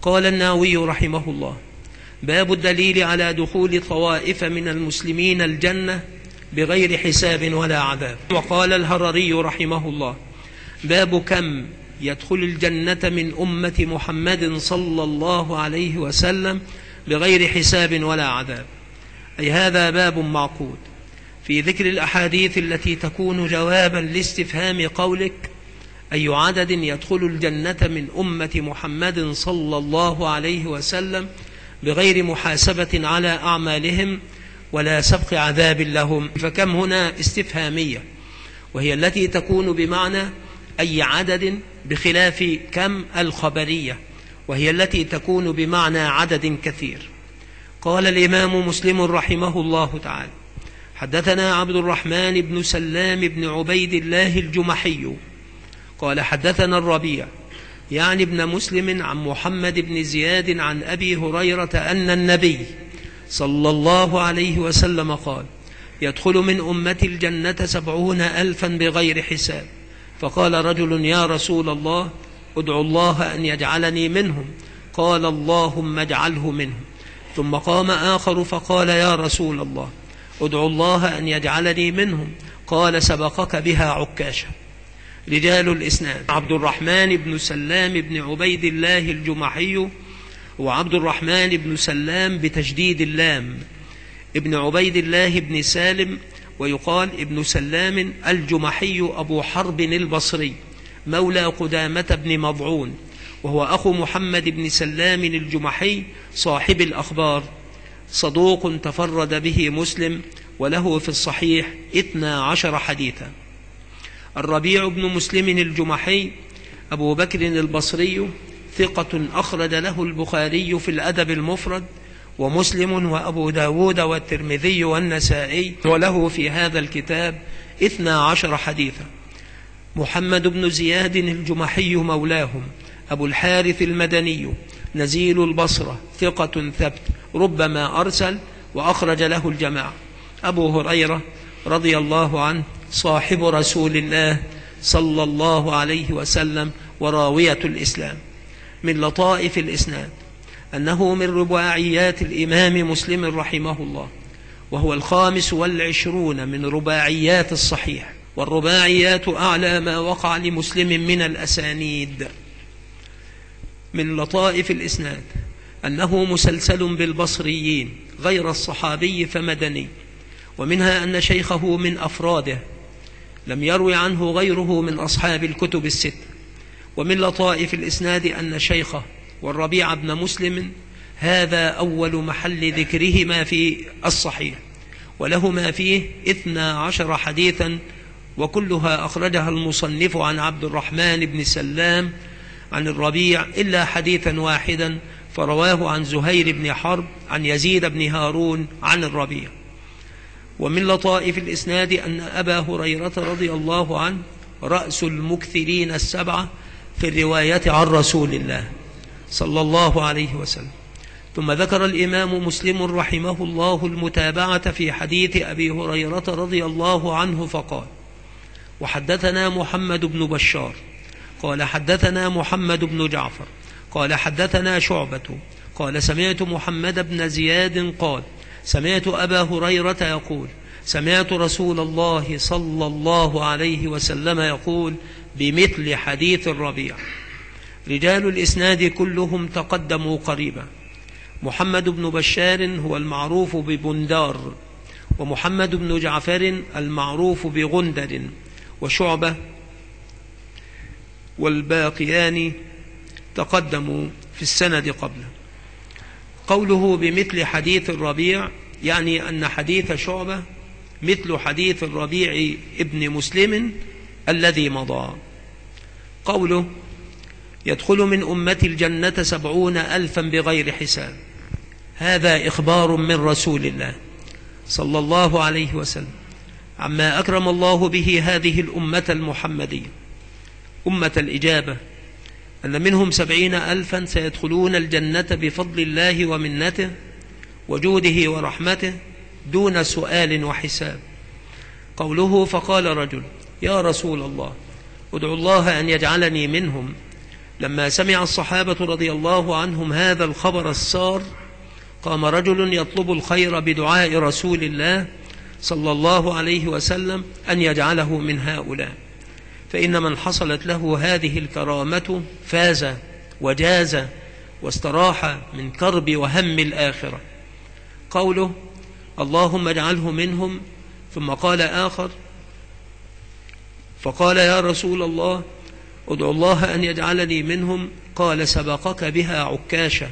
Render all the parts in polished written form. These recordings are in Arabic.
قال النووي رحمه الله: باب الدليل على دخول طوائف من المسلمين الجنة بغير حساب ولا عذاب. وقال الهرري رحمه الله: باب كم يدخل الجنة من أمة محمد صلى الله عليه وسلم بغير حساب ولا عذاب. أي هذا باب معقود في ذكر الأحاديث التي تكون جوابا لاستفهام قولك: أي عدد يدخل الجنة من أمة محمد صلى الله عليه وسلم بغير محاسبة على أعمالهم ولا سبق عذاب لهم. فكم هنا استفهامية، وهي التي تكون بمعنى أي عدد، بخلاف كم الخبرية وهي التي تكون بمعنى عدد كثير. قال الإمام مسلم رحمه الله تعالى: حدثنا عبد الرحمن بن سلام بن عبيد الله الجمحي قال حدثنا الربيع يعني ابن مسلم عن محمد بن زياد عن أبي هريرة أن النبي صلى الله عليه وسلم قال: يدخل من أمة الجنة 70,000 بغير حساب. فقال رجل: يا رسول الله، ادعو الله أن يجعلني منهم. قال: اللهم اجعله منهم. ثم قام آخر فقال: يا رسول الله، ادعو الله أن يجعلني منهم. قال: سبقك بها عكاشة. رجال الإسناد: عبد الرحمن بن سلام بن عبيد الله الجمحي، وعبد الرحمن بن سلام بتشديد اللام، ابن عبيد الله بن سالم، ويقال ابن سلام الجمحي أبو حرب البصري مولى قدامة بن مضعون، وهو أخو محمد بن سلام الجمحي صاحب الأخبار، صدوق تفرد به مسلم، وله في الصحيح 12 حديثا. الربيع بن مسلم الجمحي أبو بكر البصري ثقة أخرج له البخاري في الأدب المفرد ومسلم وأبو داود والترمذي والنسائي، وله في هذا الكتاب 12 حديثا. محمد بن زياد الجمحي مولاهم أبو الحارث المدني نزيل البصرة ثقة ثبت ربما أرسل، وأخرج له الجماعة. أبو هريرة رضي الله عنه صاحب رسول الله صلى الله عليه وسلم وراوية الإسلام. من لطائف الإسناد أنه من رباعيات الإمام مسلم رحمه الله، وهو 25 من رباعيات الصحيح، والرباعيات أعلى ما وقع لمسلم من الأسانيد. من لطائف الإسناد أنه مسلسل بالبصريين غير الصحابي فمدني، ومنها أن شيخه من أفراده لم يروي عنه غيره من أصحاب الكتب الست. ومن لطائف الإسناد أن شيخه والربيع بن مسلم هذا أول محل ذكرهما في الصحيح، ولهما فيه 12 حديثا، وكلها أخرجها المصنف عن عبد الرحمن بن سلام عن الربيع إلا حديثا واحدا، فرواه عن زهير بن حرب عن يزيد بن هارون عن الربيع. ومن لطائف الإسناد أن أبا هريرة رضي الله عنه رأس المكثرين السبعة في الرواية عن رسول الله صلى الله عليه وسلم. ثم ذكر الإمام مسلم رحمه الله المتابعة في حديث أبي هريرة رضي الله عنه فقال: وحدثنا محمد بن بشار قال حدثنا محمد بن جعفر قال حدثنا شعبة قال سمعت محمد بن زياد قال سمعت أبا هريرة يقول سمعت رسول الله صلى الله عليه وسلم يقول بمثل حديث الربيع. رجال الإسناد كلهم تقدموا قريبا. محمد بن بشار هو المعروف ببندار، ومحمد بن جعفر المعروف بغندر، وشعبة والباقيان تقدموا في السند قبله. قوله بمثل حديث الربيع يعني أن حديث شعبة مثل حديث الربيع ابن مسلم الذي مضى. قوله يدخل من أمة الجنة 70,000 بغير حساب، هذا إخبار من رسول الله صلى الله عليه وسلم عما أكرم الله به هذه الأمة المحمدية أمة الإجابة، أن منهم 70,000 سيدخلون الجنة بفضل الله ومنته وجوده ورحمته دون سؤال وحساب. قوله فقال رجل: يا رسول الله ادعو الله أن يجعلني منهم، لما سمع الصحابة رضي الله عنهم هذا الخبر السار قام رجل يطلب الخير بدعاء رسول الله صلى الله عليه وسلم أن يجعله من هؤلاء، فإن من حصلت له هذه الكرامة فاز وجاز واستراح من كرب وهم الآخرة. قوله اللهم اجعله منهم، ثم قال آخر فقال يا رسول الله ادعو الله أن يجعلني منهم، قال سبقك بها عكاشة.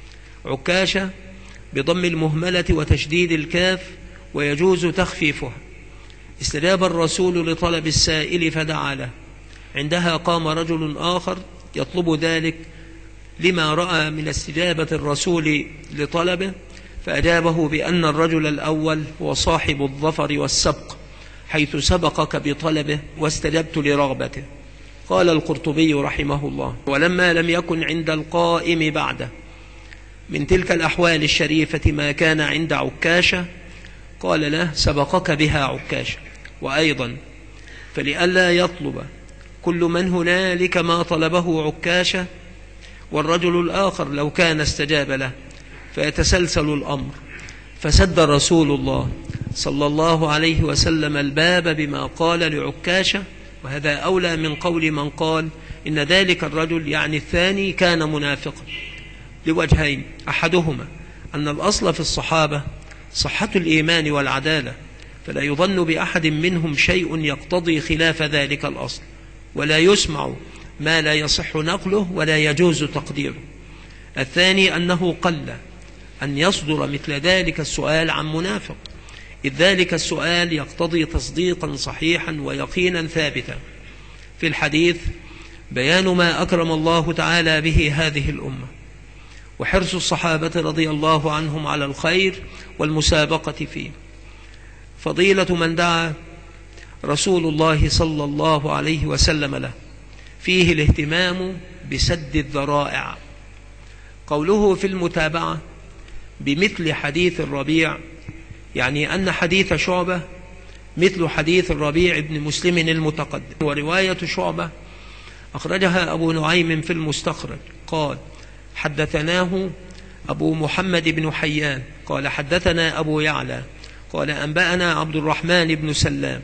عكاشة بضم المهملة وتشديد الكاف ويجوز تخفيفها. استجاب الرسول لطلب السائل فدعا له. عندها قام رجل آخر يطلب ذلك لما رأى من استجابة الرسول لطلبه، فأجابه بأن الرجل الأول هو صاحب الظفر والسبق، حيث سبقك بطلبه واستجبت لرغبته. قال القرطبي رحمه الله: ولما لم يكن عند القائم بعده من تلك الأحوال الشريفة ما كان عند عكاشة، قال له سبقك بها عكاشة. وأيضا فلئلا يطلب كل من هنالك ما طلبه عكاشة والرجل الآخر لو كان استجاب له فيتسلسل الأمر، فسد رسول الله صلى الله عليه وسلم الباب بما قال لعكاشة. وهذا أولى من قول من قال إن ذلك الرجل يعني الثاني كان منافقا، لوجهين: أحدهما أن الأصل في الصحابة صحة الإيمان والعدالة، فلا يظن بأحد منهم شيء يقتضي خلاف ذلك الأصل، ولا يسمع ما لا يصح نقله ولا يجوز تقديره. الثاني أنه قل أن يصدر مثل ذلك السؤال عن منافق، إذ ذلك السؤال يقتضي تصديقا صحيحا ويقينا ثابتا. في الحديث بيان ما أكرم الله تعالى به هذه الأمة، وحرص الصحابة رضي الله عنهم على الخير والمسابقة فيه. فضيلة من دعا رسول الله صلى الله عليه وسلم له فيه الاهتمام بسد الذرائع. قوله في المتابعة بمثل حديث الربيع يعني أن حديث شعبة مثل حديث الربيع بن مسلم المتقدم. ورواية شعبة أخرجها أبو نعيم في المستخرج قال حدثناه أبو محمد بن حيان قال حدثنا أبو يعلى قال أنبأنا عبد الرحمن بن سلام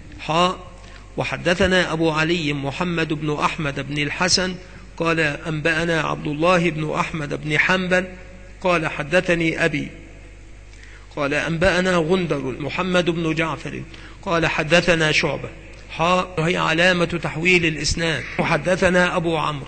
وحدثنا أبو علي محمد بن أحمد بن الحسن قال أنبأنا عبد الله بن أحمد بن حنبل قال حدثني أبي قال أنبأنا غندر محمد بن جعفر قال حدثنا شعبة وهي علامة تحويل الإسناد. وحدثنا أبو عمرو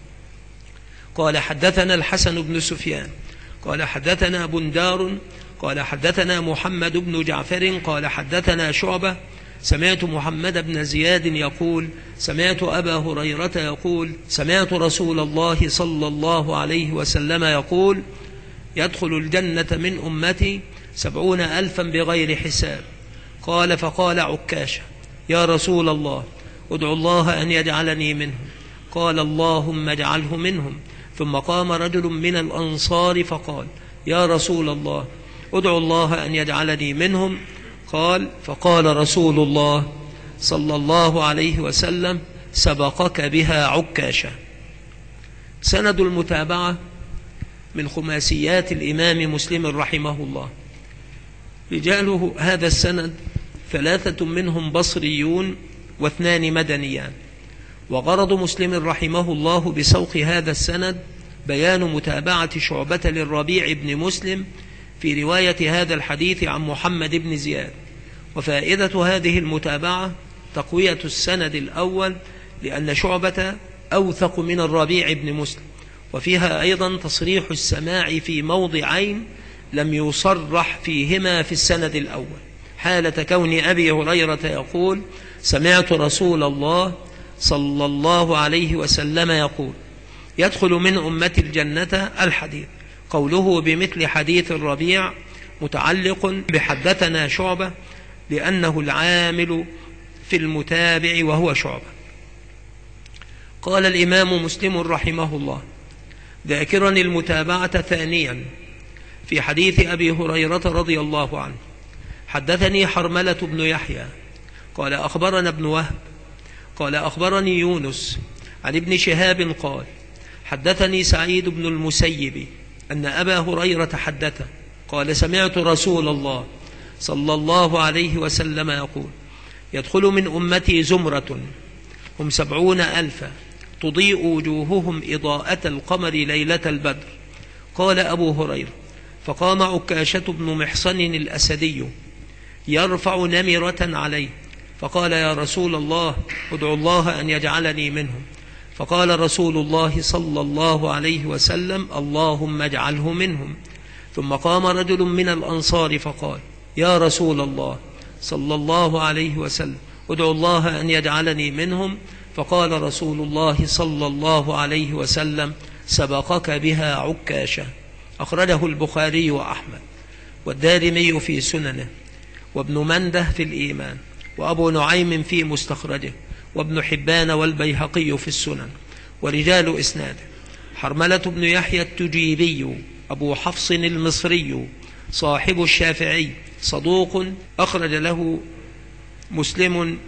قال حدثنا الحسن بن سفيان قال حدثنا بندار قال حدثنا محمد بن جعفر قال حدثنا شعبة سمعت محمد بن زياد يقول سمعت أبا هريرة يقول سمعت رسول الله صلى الله عليه وسلم يقول يدخل الجنة من أمتي 70,000 بغير حساب. قال فقال عكاشة يا رسول الله ادعو الله أن يجعلني منهم. قال اللهم اجعله منهم. ثم قام رجل من الأنصار فقال يا رسول الله ادعو الله أن يجعلني منهم. قال فقال رسول الله صلى الله عليه وسلم سبقك بها عكاشة. سند المتابعة من خماسيات الإمام مسلم رحمه الله. رجاله هذا السند 3 منهم بصريون و2 مدنيان. وغرض مسلم رحمه الله بسوق هذا السند بيان متابعة شعبة للربيع بن مسلم في رواية هذا الحديث عن محمد بن زياد. وفائدة هذه المتابعة تقوية السند الأول لأن شعبة أوثق من الربيع بن مسلم، وفيها أيضا تصريح السماع في موضعين لم يصرح فيهما في السند الأول، حالة كون أبي هريرة يقول سمعت رسول الله صلى الله عليه وسلم يقول يدخل من أمة الجنة الحديث. قوله بمثل حديث الربيع متعلق بحدثنا شعبة لأنه العامل في المتابع وهو شعبة. قال الإمام مسلم رحمه الله ذاكرا المتابعة ثانيا في حديث أبي هريرة رضي الله عنه حدثني حرملة بن يحيى قال أخبرنا ابن وهب قال أخبرني يونس عن ابن شهاب قال حدثني سعيد بن المسيب أن أبا هريرة حدثه قال سمعت رسول الله صلى الله عليه وسلم يقول يدخل من أمتي زمرة هم 70,000 تضيء وجوههم إضاءة القمر ليلة البدر. قال أبو هريرة فقام عكاشة بن محصن الأسدي يرفع نمرة عليه فقال يا رسول الله ادعو الله أن يجعلني منهم. فقال رسول الله صلى الله عليه وسلم اللهم اجعله منهم. ثم قام رجل من الأنصار فقال يا رسول الله صلى الله عليه وسلم ادعو الله أن يجعلني منهم. فقال رسول الله صلى الله عليه وسلم سبقك بها عكاشة. أخرجه البخاري وأحمد والدارمي في سننه وابن منده في الإيمان وأبو نعيم في مستخرجه وابن حبان والبيهقي في السنن. ورجال إسناده حرملة بن يحيى التجيبي أبو حفص المصري صاحب الشافعي صدوق أخرج له مسلم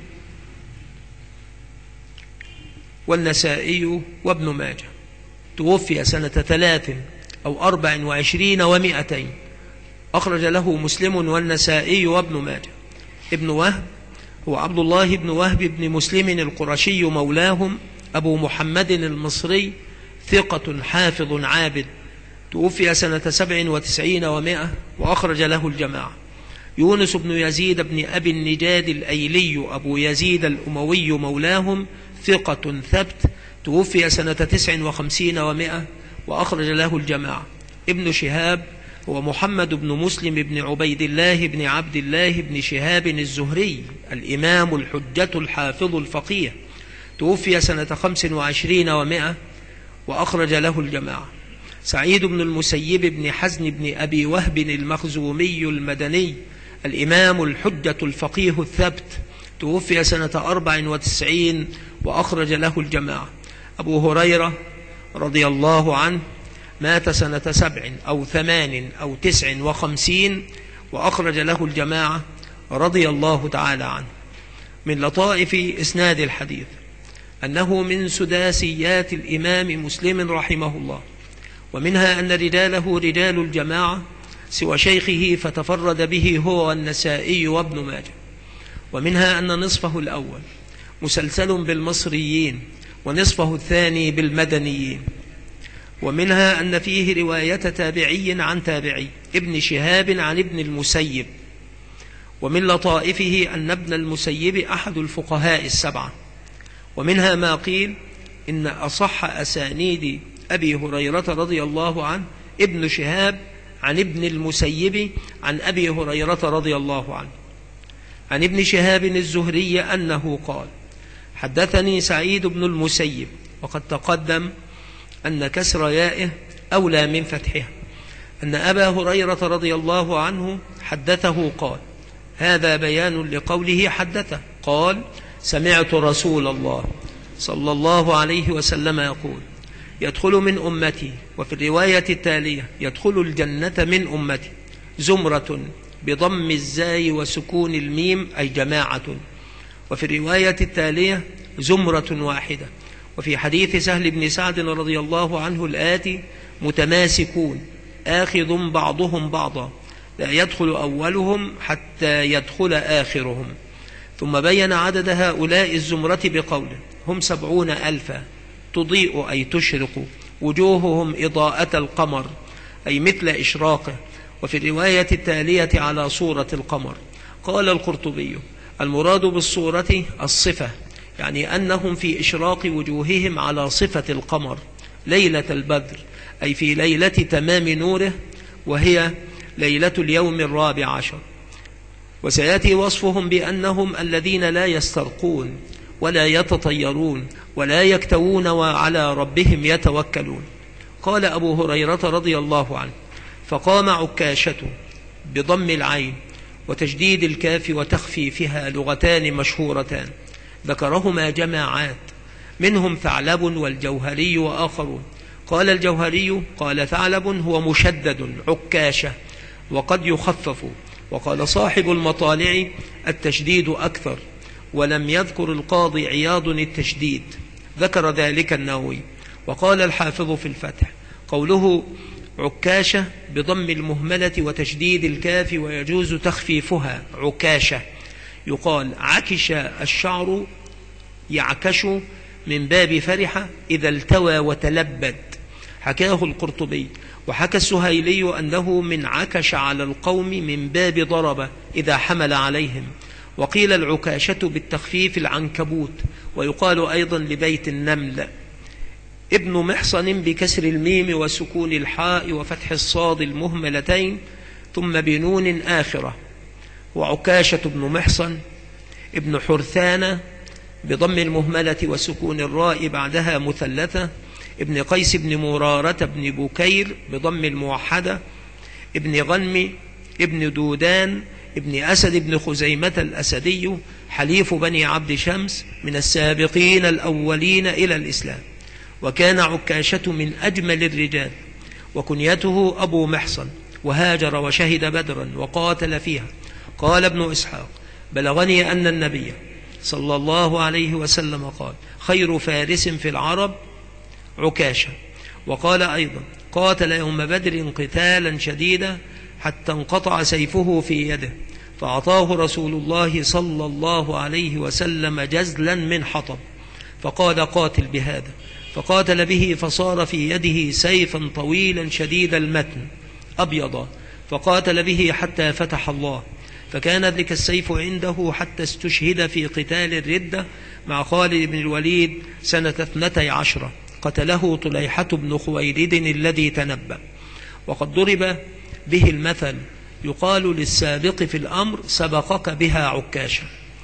والنسائي وابن ماجه. توفي سنة 23 أو 24 و200. أخرج له مسلم والنسائي وابن ماجه. ابن وهب هو عبد الله بن وهب بن مسلم القرشي مولاهم أبو محمد المصري ثقة حافظ عابد. توفي سنة 97 و100 وأخرج له الجماعة. يونس بن يزيد بن أبي النجاد الأيلي أبو يزيد الأموي مولاهم ثقة ثبت. توفي سنة 59 و100 وأخرج له الجماعة. ابن شهاب هو محمد بن مسلم بن عبيد الله بن عبد الله بن شهاب الزهري الإمام الحجة الحافظ الفقيه. توفي سنة 25 و100 وأخرج له الجماعة. سعيد بن المسيب بن حزن بن أبي وهب المخزومي المدني الإمام الحجة الفقيه الثبت. توفي سنة 94 وأخرج له الجماعة. أبو هريرة رضي الله عنه مات سنة 7 أو 8 أو 59 وأخرج له الجماعة رضي الله تعالى عنه. من لطائف إسناد الحديث أنه من سداسيات الإمام مسلم رحمه الله، ومنها أن رجاله رجال الجماعة سوى شيخه فتفرد به هو والنسائي وابن ماجه. ومنها أن نصفه الأول مسلسل بالمصريين ونصفه الثاني بالمدنيين. ومنها أن فيه رواية تابعي عن تابعي ابن شهاب عن ابن المسيب. ومن لطائفه أن ابن المسيب أحد الفقهاء السبعة. ومنها ما قيل إن أصح أسانيد أبي هريرة رضي الله عنه ابن شهاب عن ابن المسيب عن أبي هريرة رضي الله عنه. عن ابن شهاب الزهري أنه قال حدثني سعيد بن المسيب، وقد تقدم أن كسر يائه أولى من فتحها، أن أبا هريرة رضي الله عنه حدثه قال، هذا بيان لقوله حدثه، قال سمعت رسول الله صلى الله عليه وسلم يقول يدخل من أمتي، وفي الرواية التالية يدخل الجنة من أمتي زمرة بضم الزاي وسكون الميم أي جماعة، وفي الرواية التالية زمرة واحدة. وفي حديث سهل بن سعد رضي الله عنه الآتي متماسكون آخذ بعضهم بعضا لا يدخل أولهم حتى يدخل آخرهم. ثم بين عدد هؤلاء الزمرة بقوله هم 70,000 تضيء أي تشرق وجوههم إضاءة القمر أي مثل إشراقه. وفي الرواية التالية على صورة القمر. قال القرطبي المراد بالصورة الصفة، يعني أنهم في إشراق وجوههم على صفة القمر ليلة البدر، أي في ليلة تمام نوره، وهي ليلة اليوم 14. وسيأتي وصفهم بأنهم الذين لا يسترقون ولا يتطيرون ولا يكتوون وعلى ربهم يتوكلون. قال أبو هريرة رضي الله عنه فقام عكاشة بضم العين وتشديد الكاف وتخفيفها لغتان مشهورتان ذكرهما جماعات منهم ثعلب والجوهري وآخرون. قال الجوهري قال ثعلب هو مشدد عكاشة وقد يخفف. وقال صاحب المطالع التشديد أكثر، ولم يذكر القاضي عياض التشديد، ذكر ذلك النووي. وقال الحافظ في الفتح: قوله عكاشة بضم المهملة وتشديد الكاف ويجوز تخفيفها عكاشة. يقال عكش الشعر يعكش من باب فرح إذا التوى وتلبد، حكاه القرطبي. وحكى السهيلي أنه من عكش على القوم من باب ضرب إذا حمل عليهم. وقيل العكاشة بالتخفيف العنكبوت، ويقال أيضا لبيت النمل. ابن محصن بكسر الميم وسكون الحاء وفتح الصاد المهملتين ثم بنون آخرة. وعكاشة بن محصن ابن حرثانة بضم المهملة وسكون الراء بعدها مثلثة، ابن قيس بن مرارة بن بكير بضم الموحدة، ابن غنم ابن دودان ابن أسد بن خزيمة الأسدي حليف بني عبد شمس من السابقين الأولين إلى الإسلام. وكان عكاشة من أجمل الرجال، وكنيته أبو محصن، وهاجر وشهد بدرا وقاتل فيها. قال ابن إسحاق: بلغني أن النبي صلى الله عليه وسلم قال: خير فارس في العرب عكاشة. وقال أيضا: قاتل يوم بدر قتالا شديدا حتى انقطع سيفه في يده، فأعطاه رسول الله صلى الله عليه وسلم جزلا من حطب، فقال: قاتل بهذا. فقاتل به فصار في يده سيفا طويلا شديد المتن أبيضا، فقاتل به حتى فتح الله، فكان ذلك السيف عنده حتى استشهد في قتال الردة مع خالد بن الوليد سنة 12، قتله طليحة بن خويلد الذي تنبأ. وقد ضرب به المثل، يقال للسابق في الأمر: سبقك بها عكاشة.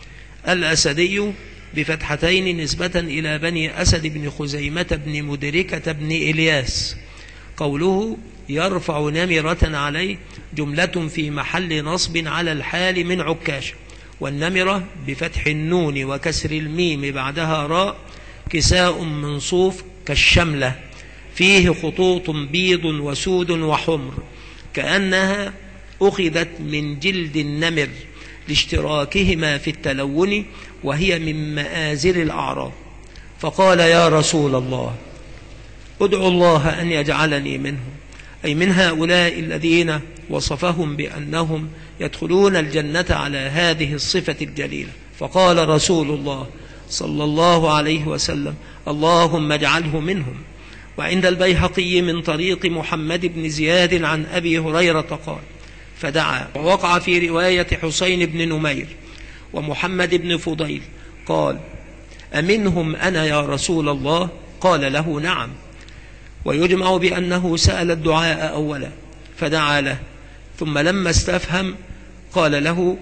الأسدي بفتحتين نسبة إلى بني أسد بن خزيمة بن مدركة بن إلياس. قوله يرفع نمرة عليه جملة في محل نصب على الحال من عكاشة. والنمرة بفتح النون وكسر الميم بعدها راء كساء منصوف كالشملة فيه خطوط بيض وسود وحمر، كأنها أخذت من جلد النمر لاشتراكهما في التلون، وهي من مآزر الأعراب. فقال: يا رسول الله، ادعو الله أن يجعلني منهم، أي من هؤلاء الذين وصفهم بأنهم يدخلون الجنة على هذه الصفة الجليلة. فقال رسول الله صلى الله عليه وسلم: اللهم اجعله منهم. وعند البيهقي من طريق محمد بن زياد عن أبي هريرة قال: فدعا. ووقع في رواية حسين بن نمير ومحمد بن فضيل قال: أمنهم أنا يا رسول الله؟ قال له: نعم. ويجمع بأنه سأل الدعاء أولا فدعا له، ثم لما استفهم قال له: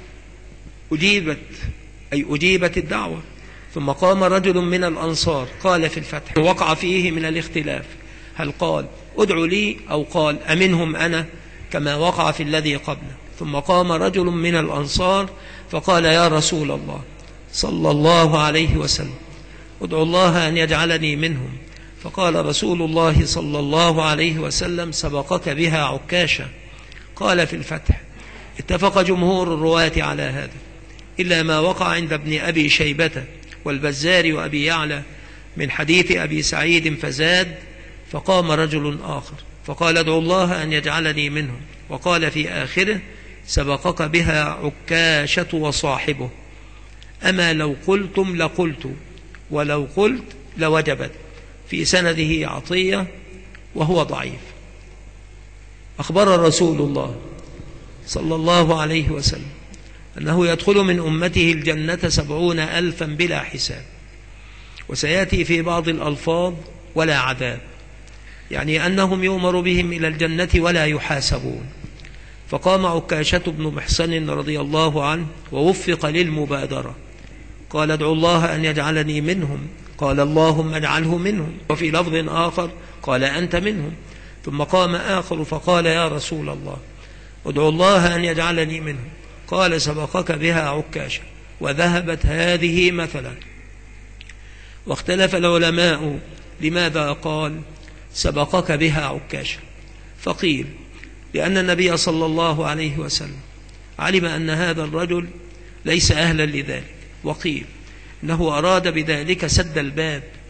أجيبت الدعوة. ثم قام رجل من الأنصار قال في الفتح، وقع فيه من الاختلاف، هل قال ادعوا لي أو قال أمنهم أنا كما وقع في الذي قبله. ثم قام رجل من الأنصار فقال: يا رسول الله صلى الله عليه وسلم، ادعو الله أن يجعلني منهم. فقال رسول الله صلى الله عليه وسلم: سبقك بها عكاشة. قال في الفتح: اتفق جمهور الرواة على هذا إلا ما وقع عند ابن أبي شيبة والبزار وأبي يعلى من حديث أبي سعيد فزاد: فقام رجل آخر فقال: ادعو الله أن يجعلني منهم. وقال في آخره: سبقك بها عكاشة وصاحبه. أما لو قلتم لقلت، ولو قلت لوجبت. في سنده عطية وهو ضعيف. أخبر رسول الله صلى الله عليه وسلم أنه يدخل من أمته الجنة 70,000 بلا حساب. وسيأتي في بعض الألفاظ ولا عذاب، يعني أنهم يؤمر بهم إلى الجنة ولا يحاسبون. فقام عكاشة بن محصن رضي الله عنه ووفق للمبادرة، قال: ادعو الله أن يجعلني منهم. قال: اللهم اجعله منهم. وفي لفظ آخر قال: أنت منهم. ثم قام آخر فقال: يا رسول الله، ادعو الله أن يجعلني منهم. قال: سبقك بها عكاشة. وذهبت هذه مثلا. واختلف العلماء لماذا قال: سبقك بها عكاشة. فقيل: لأن النبي صلى الله عليه وسلم علم أن هذا الرجل ليس أهلا لذلك. وقيل: إنه أراد بذلك سد الباب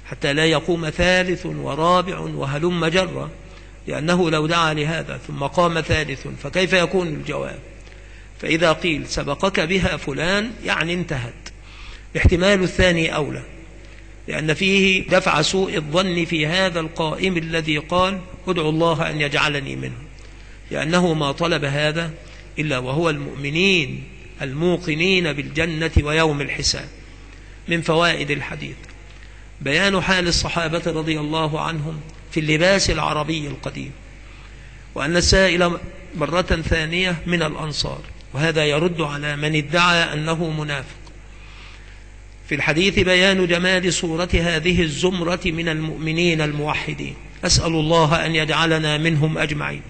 حتى لا يقوم ثالث ورابع وهلم جرا، لأنه لو دعا لهذا ثم قام ثالث فكيف يكون الجواب؟ فإذا قيل سبقك بها فلان يعني انتهت. الاحتمال الثاني أولى، لأن فيه دفع سوء الظن في هذا القائم الذي قال ادعو الله أن يجعلني منه، لأنه ما طلب هذا إلا وهو المؤمنين الموقنين بالجنة ويوم الحساب. من فوائد الحديث بيان حال الصحابة رضي الله عنهم في اللباس العربي القديم، وأن السائل مرة ثانية من الأنصار، وهذا يرد على من ادعى أنه منافق. في الحديث بيان جمال صورة هذه الزمرة من المؤمنين الموحدين، أسأل الله أن يجعلنا منهم أجمعين.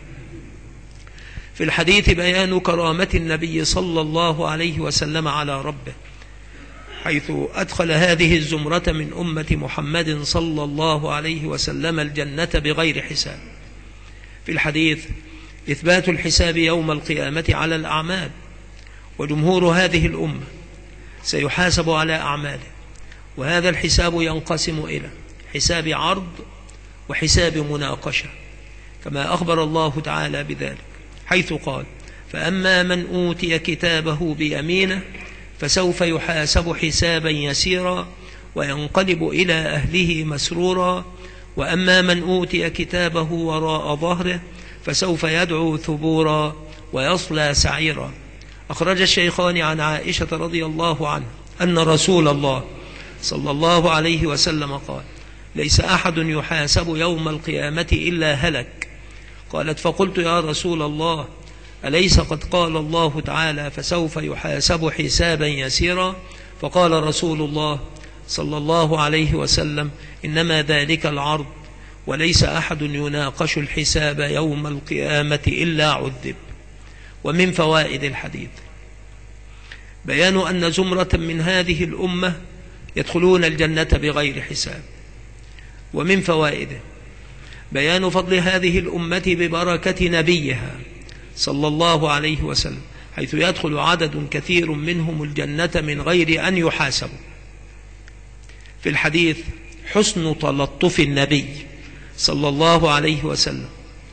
في الحديث بيان كرامة النبي صلى الله عليه وسلم على ربه، حيث أدخل هذه الزمرة من أمة محمد صلى الله عليه وسلم الجنة بغير حساب. في الحديث إثبات الحساب يوم القيامة على الأعمال، وجمهور هذه الأمة سيحاسب على أعماله، وهذا الحساب ينقسم إلى حساب عرض وحساب مناقشة، كما أخبر الله تعالى بذلك حيث قال فأما من أوتي كتابه بيمينه فسوف يحاسب حسابا يسيرا وينقلب إلى أهله مسرورا، وأما من أوتي كتابه وراء ظهره فسوف يدعو ثبورا ويصلى سعيرا. أخرج الشيخان عن عائشة رضي الله عنها أن رسول الله صلى الله عليه وسلم قال ليس أحد يحاسب يوم القيامة إلا هلك. قالت فقلت يا رسول الله أليس قد قال الله تعالى فسوف يحاسب حسابا يسيرا؟ فقال رسول الله صلى الله عليه وسلم إنما ذلك العرض، وليس أحد يناقش الحساب يوم القيامة إلا عذب. ومن فوائد الحديث بيان أن زمرة من هذه الأمة يدخلون الجنة بغير حساب. ومن فوائده بيان فضل هذه الأمة ببركة نبيها صلى الله عليه وسلم، حيث يدخل عدد كثير منهم الجنة من غير أن يحاسبوا. في الحديث حسن تلطف النبي صلى الله عليه وسلم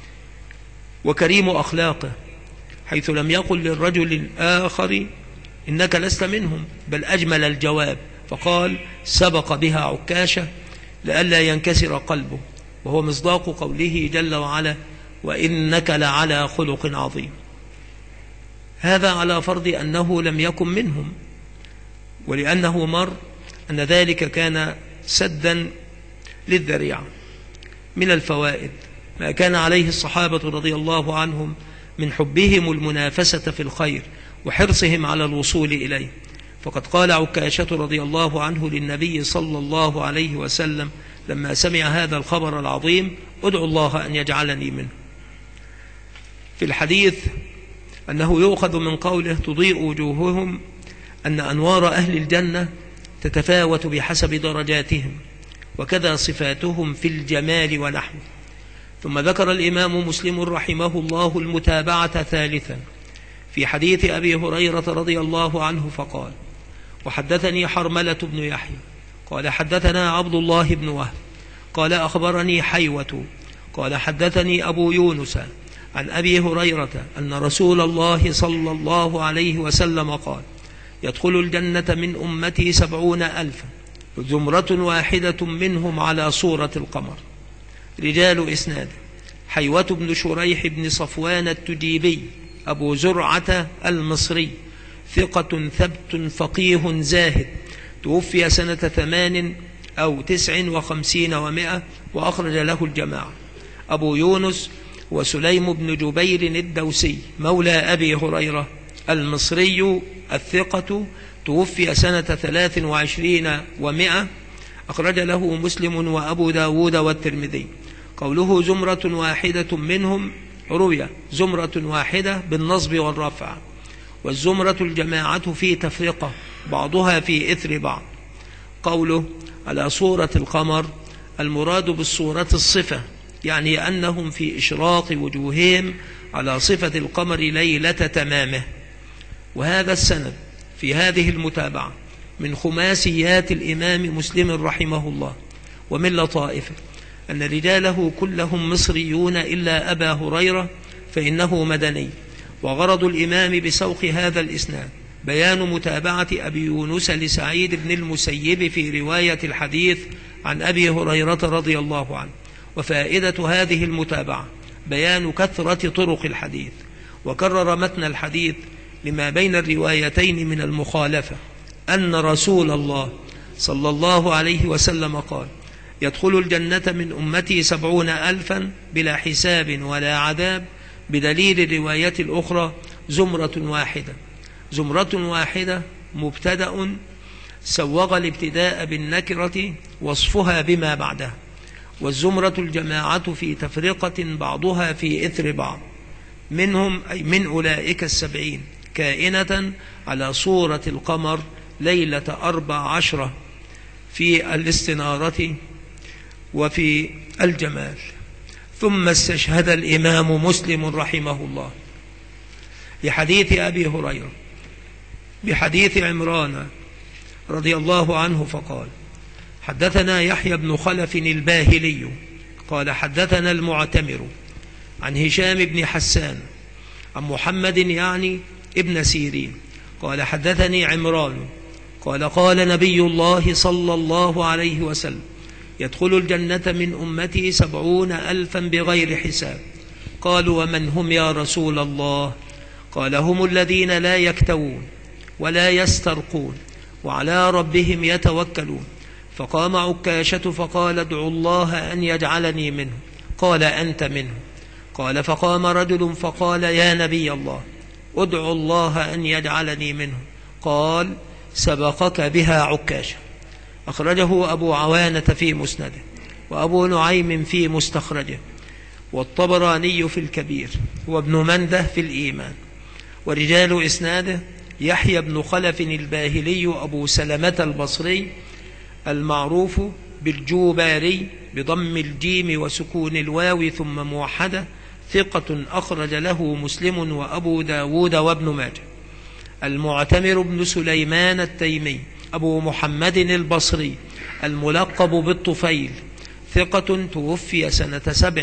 وكريم أخلاقه، حيث لم يقل للرجل الآخر إنك لست منهم، بل أجمل الجواب فقال سبق بها عكاشة لئلا ينكسر قلبه، وهو مصداق قوله جل وعلا وإنك لعلى خلق عظيم. هذا على فرض أنه لم يكن منهم، ولأنه مر أن ذلك كان سدا للذريعة. من الفوائد ما كان عليه الصحابة رضي الله عنهم من حبهم المنافسة في الخير وحرصهم على الوصول إليه، فقد قال عكاشة رضي الله عنه للنبي صلى الله عليه وسلم لما سمع هذا الخبر العظيم ادعو الله أن يجعلني منه. في الحديث أنه يؤخذ من قوله تضيء وجوههم أن أنوار أهل الجنة تتفاوت بحسب درجاتهم، وكذا صفاتهم في الجمال ونحوه. ثم ذكر الإمام مسلم رحمه الله المتابعة ثالثا في حديث أبي هريرة رضي الله عنه فقال وحدثني حرملة بن يحيى قال حدثنا عبد الله بن وهب قال أخبرني حيوة قال حدثني أبو يونس عن أبي هريرة أن رسول الله صلى الله عليه وسلم قال يدخل الجنة من أمتي 70,000 زمرة واحدة منهم على صورة القمر. رجال إسناد حيوة بن شريح بن صفوان التجيبي أبو زرعة المصري، ثقة ثبت فقيه زاهد، توفي سنة 8 أو 59 و100 وأخرج له الجماعة. أبو يونس وسليم بن جبير الدوسي مولى أبي هريرة المصري الثقة، توفي سنة 23 و100 أخرج له مسلم وأبو داود والترمذي. قوله زمرة واحدة منهم روي زمرة واحدة بالنصب والرفع، والزمرة الجماعة في تفرقة بعضها في إثر بعض. قوله على صورة القمر المراد بالصورة الصفة، يعني أنهم في إشراق وجوههم على صفة القمر ليلة تمامه. وهذا السند في هذه المتابعة من خماسيات الإمام مسلم رحمه الله، ومن لطائفه أن رجاله كلهم مصريون إلا أبا هريرة فإنه مدني. وغرض الإمام بسوق هذا الإسناد بيان متابعة أبي يونس لسعيد بن المسيب في رواية الحديث عن أبي هريرة رضي الله عنه. وفائدة هذه المتابعة بيان كثرة طرق الحديث، وكرر متن الحديث لما بين الروايتين من المخالفة، أن رسول الله صلى الله عليه وسلم قال: يدخل الجنة من أمتي 70,000 بلا حساب ولا عذاب، بدليل الرواية الأخرى زمرة واحدة. زمرة واحدة مبتدأ سوغ الابتداء بالنكرة وصفها بما بعدها، والزمرة الجماعة في تفرقة بعضها في إثر بعض، منهم أي من أولئك 70 كائنة على صورة القمر ليلة 14 في الاستنارة وفي الجمال. ثم استشهد الإمام مسلم رحمه الله لحديث أبي هريرة بحديث عمران رضي الله عنه فقال: حدثنا يحيى بن خلف الباهلي قال حدثنا المعتمر عن هشام بن حسان عن محمد يعني ابن سيرين قال حدثني عمران قال قال نبي الله صلى الله عليه وسلم: يدخل الجنة من أمتي 70,000 بغير حساب. قالوا: ومن هم يا رسول الله؟ قال: هم الذين لا يكتوون ولا يسترقون وعلى ربهم يتوكلون. فقام عكاشة فقال: ادعوا الله أن يجعلني منه. قال: أنت منه. قال: فقام رجل فقال: يا نبي الله ادعوا الله أن يجعلني منه. قال: سبقك بها عكاشة. أخرجه أبو عوانة في مسنده، وأبو نعيم في مستخرجه، والطبراني في الكبير، وابن منده في الإيمان. ورجال إسناده يحيى بن خلف الباهلي أبو سلمة البصري المعروف بالجوباري بضم الجيم وسكون الواو ثم موحدة، ثقة أخرج له مسلم وأبو داود وابن ماجه. المعتمر بن سليمان التيمي أبو محمد البصري الملقب بالطفيل، ثقة توفي سنة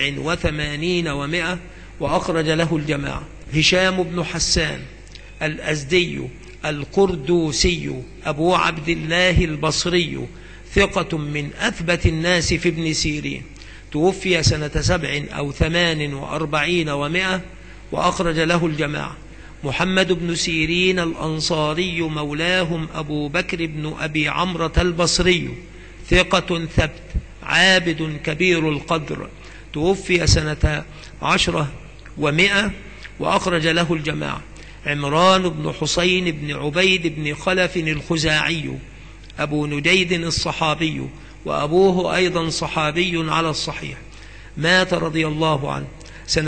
87 و100 وأخرج له الجماعة. هشام بن حسان الأزدي القردوسي أبو عبد الله البصري، ثقة من أثبت الناس في ابن سيرين، توفي سنة 47 و100 وأخرج له الجماعة. محمد بن سيرين الأنصاري مولاهم أبو بكر بن أبي عمرة البصري، ثقة ثبت عابد كبير القدر، توفي سنة 10 و100 وأخرج له الجماعة. عمران بن حسين بن عبيد بن خلف الخزاعي أبو نجيد الصحابي، وأبوه أيضا صحابي على الصحيح، مات رضي الله عنه سنة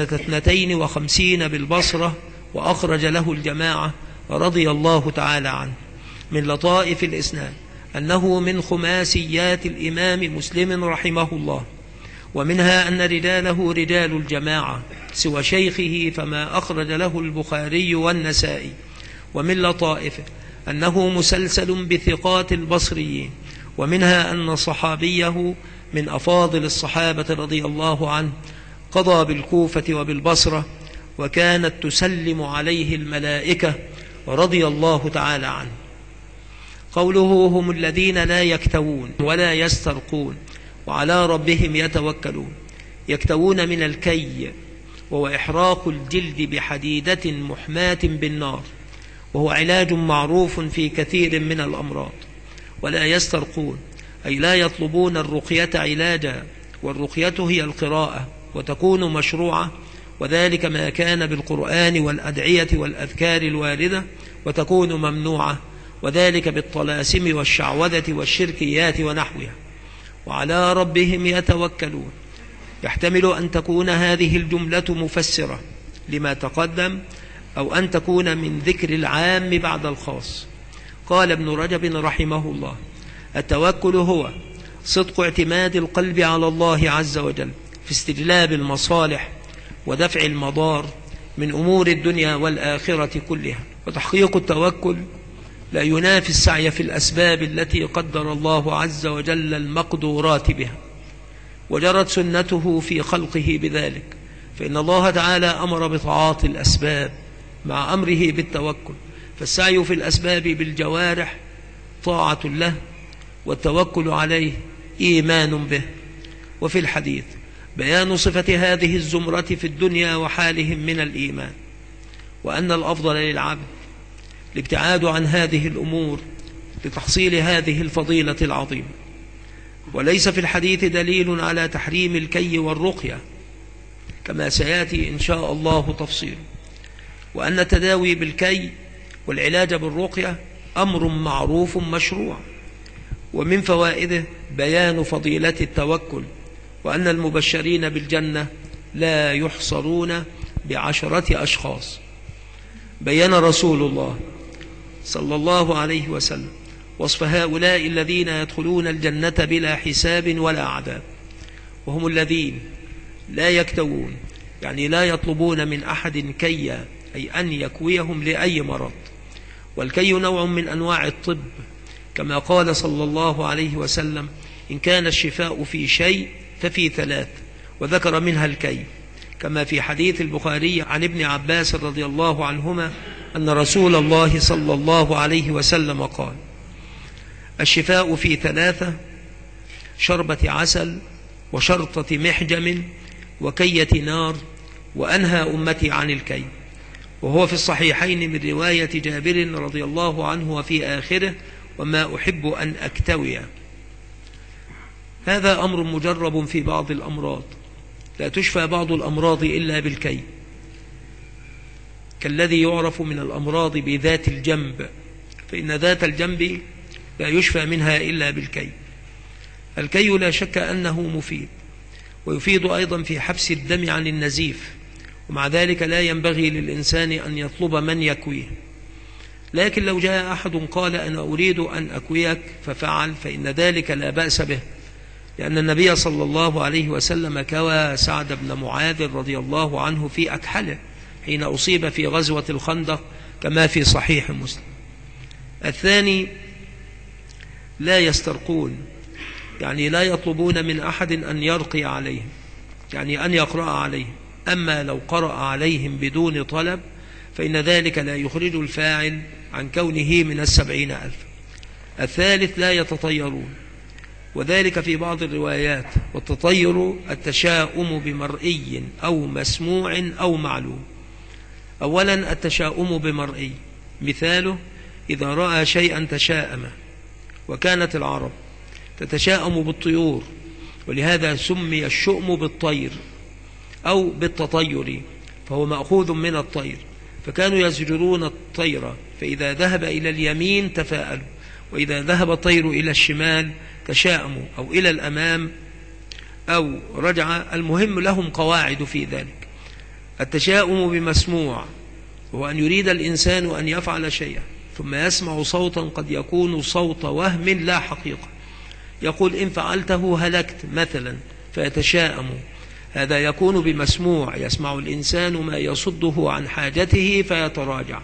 52 بالبصرة وأخرج له الجماعة رضي الله تعالى عنه. من لطائف الإسناد أنه من خماسيات الإمام مسلم رحمه الله، ومنها أن رجاله رجال الجماعة سوى شيخه فما أخرج له البخاري والنسائي. ومن لطائفه أنه مسلسل بثقات البصريين، ومنها أن صحابيه من أفاضل الصحابة رضي الله عنه قضى بالكوفة وبالبصرة، وكانت تسلم عليه الملائكة رضي الله تعالى عنه. قوله: هم الذين لا يكتوون ولا يسترقون وعلى ربهم يتوكلون. يكتوون من الكي، وهو إحراق الجلد بحديدة محماة بالنار، وهو علاج معروف في كثير من الأمراض. ولا يسترقون أي لا يطلبون الرقية علاجا، والرقية هي القراءة، وتكون مشروعة، وذلك ما كان بالقرآن والأدعية والأذكار الواردة، وتكون ممنوعة، وذلك بالطلاسم والشعوذة والشركيات ونحوها. وعلى ربهم يتوكلون. يحتمل أن تكون هذه الجملة مفسرة لما تقدم، أو أن تكون من ذكر العام بعد الخاص. قال ابن رجب رحمه الله: التوكل هو صدق اعتماد القلب على الله عز وجل في استجلاب المصالح ودفع المضار من أمور الدنيا والآخرة كلها. وتحقيق التوكل لا ينافي السعي في الأسباب التي قدر الله عز وجل المقدورات بها. وجرت سنته في خلقه بذلك، فإن الله تعالى أمر بتعاطي الأسباب مع أمره بالتوكل، فالسعي في الأسباب بالجوارح طاعة له، والتوكل عليه إيمان به. وفي الحديث بيان صفة هذه الزمرة في الدنيا وحالهم من الإيمان، وأن الأفضل للعبد الابتعاد عن هذه الأمور لتحصيل هذه الفضيلة العظيمة. وليس في الحديث دليل على تحريم الكي والرقية كما سيأتي إن شاء الله تفصيل، وأن التداوي بالكي والعلاج بالرقية أمر معروف مشروع، ومن فوائده بيان فضيلة التوكل، وأن المبشرين بالجنة لا يحصرون ب10 أشخاص. بيّن رسول الله صلى الله عليه وسلم وصف هؤلاء الذين يدخلون الجنة بلا حساب ولا عذاب، وهم الذين لا يكتوون، يعني لا يطلبون من أحد كيا، أي أن يكويهم لأي مرض. والكي نوع من أنواع الطب، كما قال صلى الله عليه وسلم: إن كان الشفاء في شيء ففي 3، وذكر منها الكي، كما في حديث البخاري عن ابن عباس رضي الله عنهما أن رسول الله صلى الله عليه وسلم قال: الشفاء في 3: شربة عسل، وشرطة محجم، وكية نار، وأنهى أمتي عن الكي. وهو في الصحيحين من رواية جابر رضي الله عنه وفي آخره: وما أحب أن أكتوي. هذا أمر مجرب في بعض الأمراض، لا تشفى بعض الأمراض إلا بالكي، كالذي يعرف من الأمراض بذات الجنب، فإن ذات الجنب لا يشفى منها إلا بالكي. الكي لا شك أنه مفيد، ويفيد أيضا في حبس الدم عن النزيف، ومع ذلك لا ينبغي للإنسان أن يطلب من يكويه. لكن لو جاء أحد قال: أنا أريد أن أكويك، ففعل، فإن ذلك لا بأس به، لأن النبي صلى الله عليه وسلم كوى سعد بن معاذ رضي الله عنه في أكحله حين أصيب في غزوة الخندق، كما في صحيح مسلم. الثاني: لا يسترقون، يعني لا يطلبون من أحد أن يرقي عليهم، يعني أن يقرأ عليهم. أما لو قرأ عليهم بدون طلب فإن ذلك لا يخرج الفاعل عن كونه من 70,000. الثالث: لا يتطيرون، وذلك في بعض الروايات. والتطير التشاؤم بمرئي أو مسموع أو معلوم. أولا التشاؤم بمرئي، مثاله: إذا رأى شيئا تشاءمه، وكانت العرب تتشاءم بالطيور، ولهذا سمي الشؤم بالطير أو بالتطير، فهو مأخوذ من الطير، فكانوا يزجرون الطير، فإذا ذهب إلى اليمين تفاءلوا، وإذا ذهب الطير إلى الشمال تشاءموا، أو إلى الأمام أو رجع. المهم لهم قواعد في ذلك. التشاؤم بمسموع هو أن يريد الإنسان أن يفعل شيئا ثم يسمع صوتا قد يكون صوت وهم لا حقيقة، يقول: إن فعلته هلكت مثلا، فيتشاءم. هذا يكون بمسموع، يسمع الإنسان ما يصده عن حاجته فيتراجع.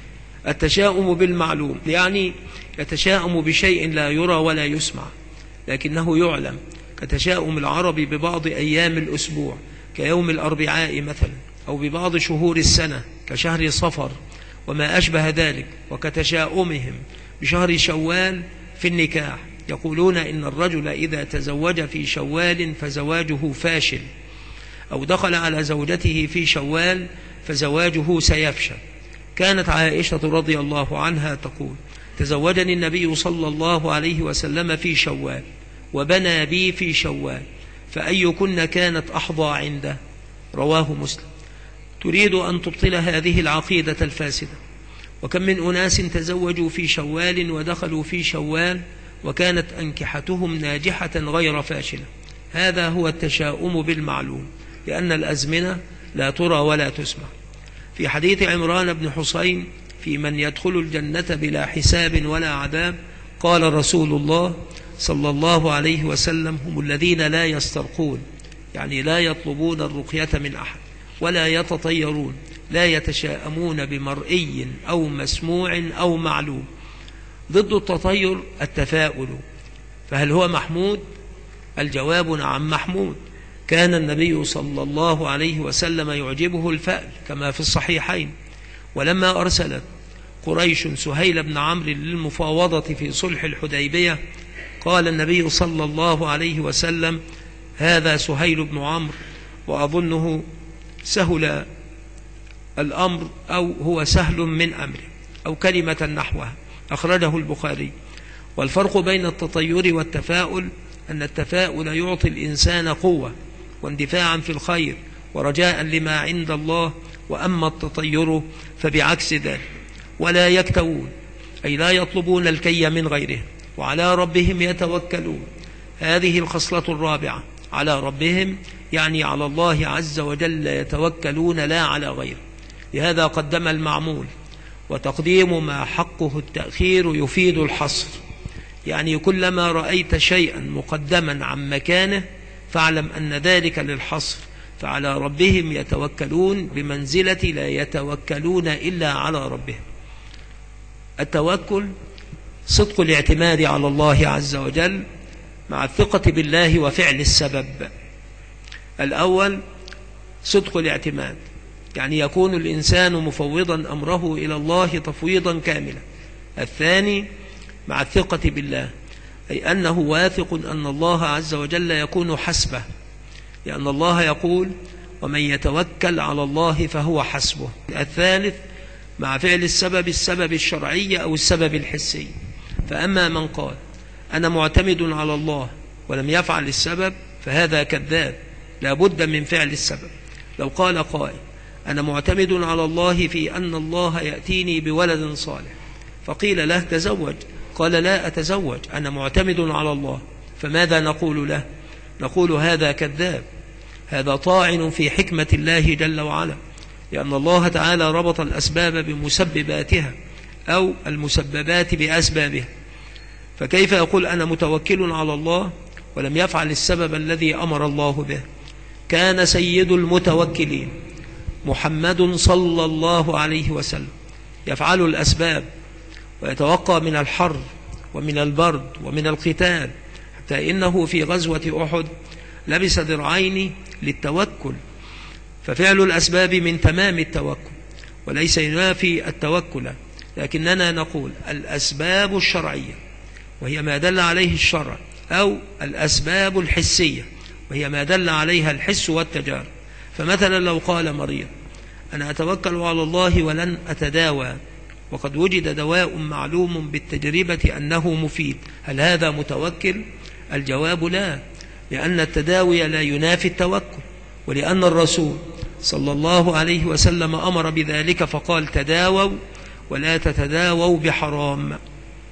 التشاؤم بالمعلوم، يعني يتشاءم بشيء لا يرى ولا يسمع لكنه يعلم، كتشاؤم العرب ببعض أيام الأسبوع كيوم الأربعاء مثلا، أو ببعض شهور السنة كشهر صفر وما أشبه ذلك، وكتشاؤمهم بشهر شوال في النكاح. يقولون إن الرجل إذا تزوج في شوال فزواجه فاشل، أو دخل على زوجته في شوال فزواجه سيفشل. كانت عائشة رضي الله عنها تقول: تزوجني النبي صلى الله عليه وسلم في شوال، وبنى بي في شوال، فأيكن كانت أحظى عنده؟ رواه مسلم. تريد أن تبطل هذه العقيدة الفاسدة. وكم من أناس تزوجوا في شوال ودخلوا في شوال وكانت أنكحتهم ناجحة غير فاشلة. هذا هو التشاؤم بالمعلوم، لأن الأزمنة لا ترى ولا تسمع. في حديث عمران بن حسين في من يدخل الجنة بلا حساب ولا عذاب، قال رسول الله صلى الله عليه وسلم: هم الذين لا يسترقون، يعني لا يطلبون الرقية من أحد، ولا يتطيرون، لا يتشاءمون بمرئي أو مسموع أو معلوم. ضد التطير التفاؤل، فهل هو محمود؟ الجواب نعم محمود. كان النبي صلى الله عليه وسلم يعجبه الفأل كما في الصحيحين، ولما أرسلت قريش سهيل بن عمرو للمفاوضة في صلح الحديبية قال النبي صلى الله عليه وسلم: هذا سهيل بن عمرو، وأظنه سهل الأمر أو هو سهل من أمره، أو كلمة نحوها، أخرجه البخاري. والفرق بين التطير والتفاؤل أن التفاؤل يعطي الإنسان قوة واندفاعا في الخير ورجاء لما عند الله، وأما التطير فبعكس ذلك. ولا يكتوون أي لا يطلبون الكي من غيره، وعلى ربهم يتوكلون. هذه الخصلة الرابعة، على ربهم يعني على الله عز وجل يتوكلون لا على غيره. لهذا قدم المعمول، وتقديم ما حقه التأخير يفيد الحصر، يعني كلما رأيت شيئا مقدما عن مكانه فاعلم أن ذلك للحصر. فعلى ربهم يتوكلون بمنزلة لا يتوكلون إلا على ربهم. التوكل صدق الاعتماد على الله عز وجل مع الثقة بالله وفعل السبب. الأول صدق الاعتماد، يعني يكون الإنسان مفوضا أمره إلى الله تفويضا كاملا. الثاني مع الثقة بالله، أي أنه واثق أن الله عز وجل يكون حسبه، لأن الله يقول: ومن يتوكل على الله فهو حسبه. الثالث مع فعل السبب الشرعي أو السبب الحسي. فأما من قال أنا معتمد على الله ولم يفعل السبب فهذا كذاب، لا بد من فعل السبب. لو قال قائل أنا معتمد على الله في أن الله يأتيني بولد صالح، فقيل له تزوج، قال لا أتزوج، أنا معتمد على الله، فماذا نقول له؟ نقول هذا كذاب، هذا طاعن في حكمة الله جل وعلا، لأن الله تعالى ربط الأسباب بمسبباتها أو المسببات بأسبابها. فكيف يقول أنا متوكل على الله ولم يفعل السبب الذي أمر الله به؟ كان سيد المتوكلين محمد صلى الله عليه وسلم يفعل الأسباب ويتوقع من الحر ومن البرد ومن القتال، حتى إنه في غزوة أحد لبس درعين للتوكل. ففعل الأسباب من تمام التوكل وليس ينافي التوكل، لكننا نقول الأسباب الشرعية وهي ما دل عليه الشرع، أو الأسباب الحسية وهي ما دل عليها الحس والتجارب. فمثلا لو قال مريض أنا أتوكل على الله ولن أتداوى، وقد وجد دواء معلوم بالتجربة أنه مفيد، هل هذا متوكل؟ الجواب لا، لأن التداوي لا ينافي التوكل، ولأن الرسول صلى الله عليه وسلم أمر بذلك فقال تداووا ولا تتداووا بحرام.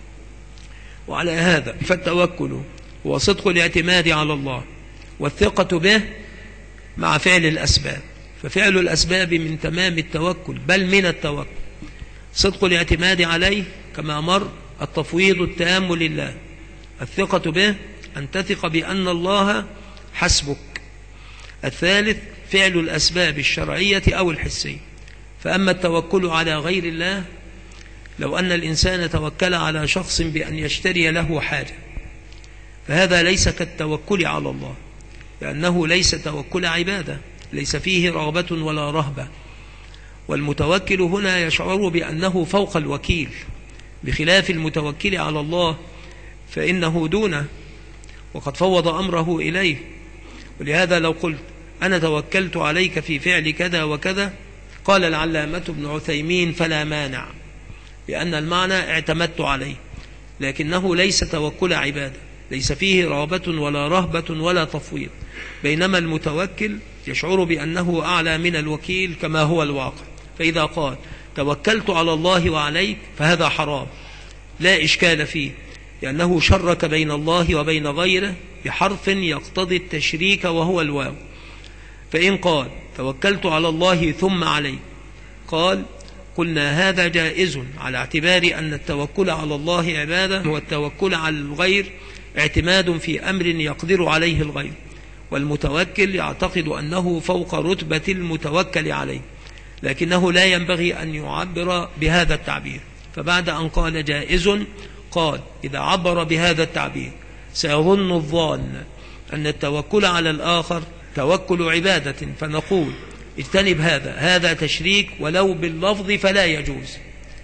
وعلى هذا فالتوكل هو صدق الاعتماد على الله والثقة به مع فعل الأسباب. ففعل الأسباب من تمام التوكل بل من التوكل. صدق الاعتماد عليه كما مر التفويض التام لله. الثقة به أن تثق بأن الله حسبك. الثالث فعل الأسباب الشرعية أو الحسية. فأما التوكل على غير الله، لو أن الإنسان توكل على شخص بأن يشتري له حاجة فهذا ليس كالتوكل على الله، لأنه ليس توكل عبادة، ليس فيه رغبة ولا رهبة. والمتوكل هنا يشعر بأنه فوق الوكيل، بخلاف المتوكل على الله فإنه دونه وقد فوض أمره إليه. ولهذا لو قلت أنا توكلت عليك في فعل كذا وكذا، قال العلامة ابن عثيمين فلا مانع، لأن المعنى اعتمدت عليه، لكنه ليس توكل عبادة، ليس فيه رغبة ولا رهبة ولا تفويض. بينما المتوكل يشعر بأنه أعلى من الوكيل كما هو الواقع. فإذا قال توكلت على الله وعليك فهذا حرام لا إشكال فيه، لأنه شرك بين الله وبين غيره بحرف يقتضي التشريك وهو الواو. فإن قال توكلت على الله ثم عليك، قال قلنا هذا جائز على اعتبار أن التوكل على الله عبادة، والتوكل على الغير اعتماد في أمر يقدر عليه الغير، والمتوكل يعتقد أنه فوق رتبة المتوكل عليه، لكنه لا ينبغي أن يعبر بهذا التعبير. فبعد أن قال جائز قال إذا عبر بهذا التعبير سيظن الظان أن التوكل على الآخر توكل عبادة، فنقول اجتنب هذا تشريك ولو باللفظ فلا يجوز.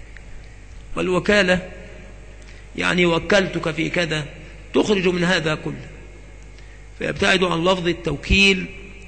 والوكالة يعني وكلتك في كذا تخرج من هذا كله، فيبتعد عن لفظ التوكيل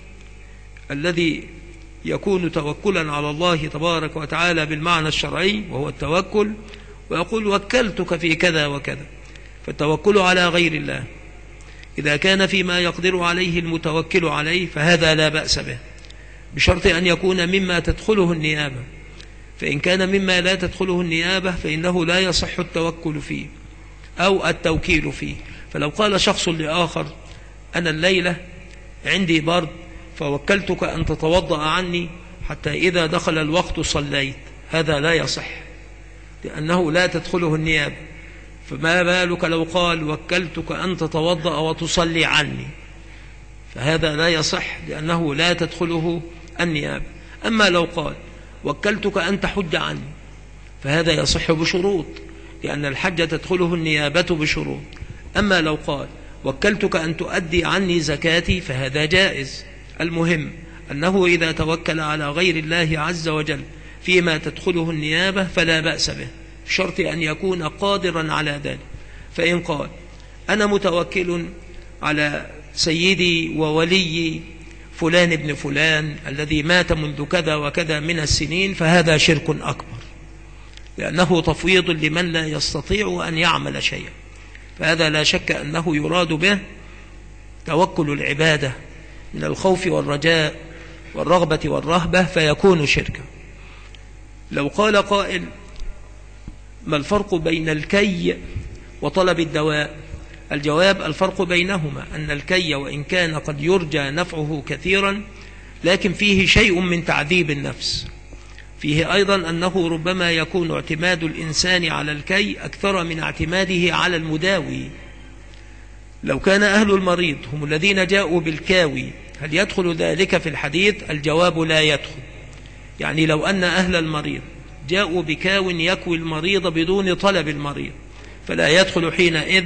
الذي يكون توكلا على الله تبارك وتعالى بالمعنى الشرعي وهو التوكل، ويقول وكلتك في كذا وكذا. فالتوكل على غير الله إذا كان فيما يقدر عليه المتوكل عليه فهذا لا بأس به، بشرط أن يكون مما تدخله النيابة. فإن كان مما لا تدخله النيابة فإنه لا يصح التوكل فيه أو التوكيل فيه. فلو قال شخص لآخر أنا الليلة عندي برد فوكلتك أن تتوضأ عني حتى إذا دخل الوقت صليت، هذا لا يصح لأنه لا تدخله النيابة. فما بالك لو قال وكلتك أن تتوضأ وتصلي عني، فهذا لا يصح لأنه لا تدخله النيابة. أما لو قال وكلتك أن تحج عني فهذا يصح بشروط، لأن الحج تدخله النيابة بشروط. أما لو قال وكلتك أن تؤدي عني زكاتي فهذا جائز. المهم أنه إذا توكل على غير الله عز وجل فيما تدخله النيابة فلا بأس به، بشرط أن يكون قادرا على ذلك. فإن قال أنا متوكل على سيدي وولي فلان ابن فلان الذي مات منذ كذا وكذا من السنين، فهذا شرك أكبر، لأنه تفويض لمن لا يستطيع أن يعمل شيئا. فهذا لا شك أنه يراد به توكل العبادة من الخوف والرجاء والرغبة والرهبة، فيكون شركا. لو قال قائل ما الفرق بين الكي وطلب الدواء؟ الجواب الفرق بينهما أن الكي وإن كان قد يرجى نفعه كثيرا لكن فيه شيء من تعذيب النفس. فيه أيضا أنه ربما يكون اعتماد الإنسان على الكي أكثر من اعتماده على المداوي. لو كان أهل المريض هم الذين جاءوا بالكاوي هل يدخل ذلك في الحديث؟ الجواب لا يدخل. يعني لو أن أهل المريض جاءوا بكاو يكوي المريض بدون طلب المريض فلا يدخل حينئذ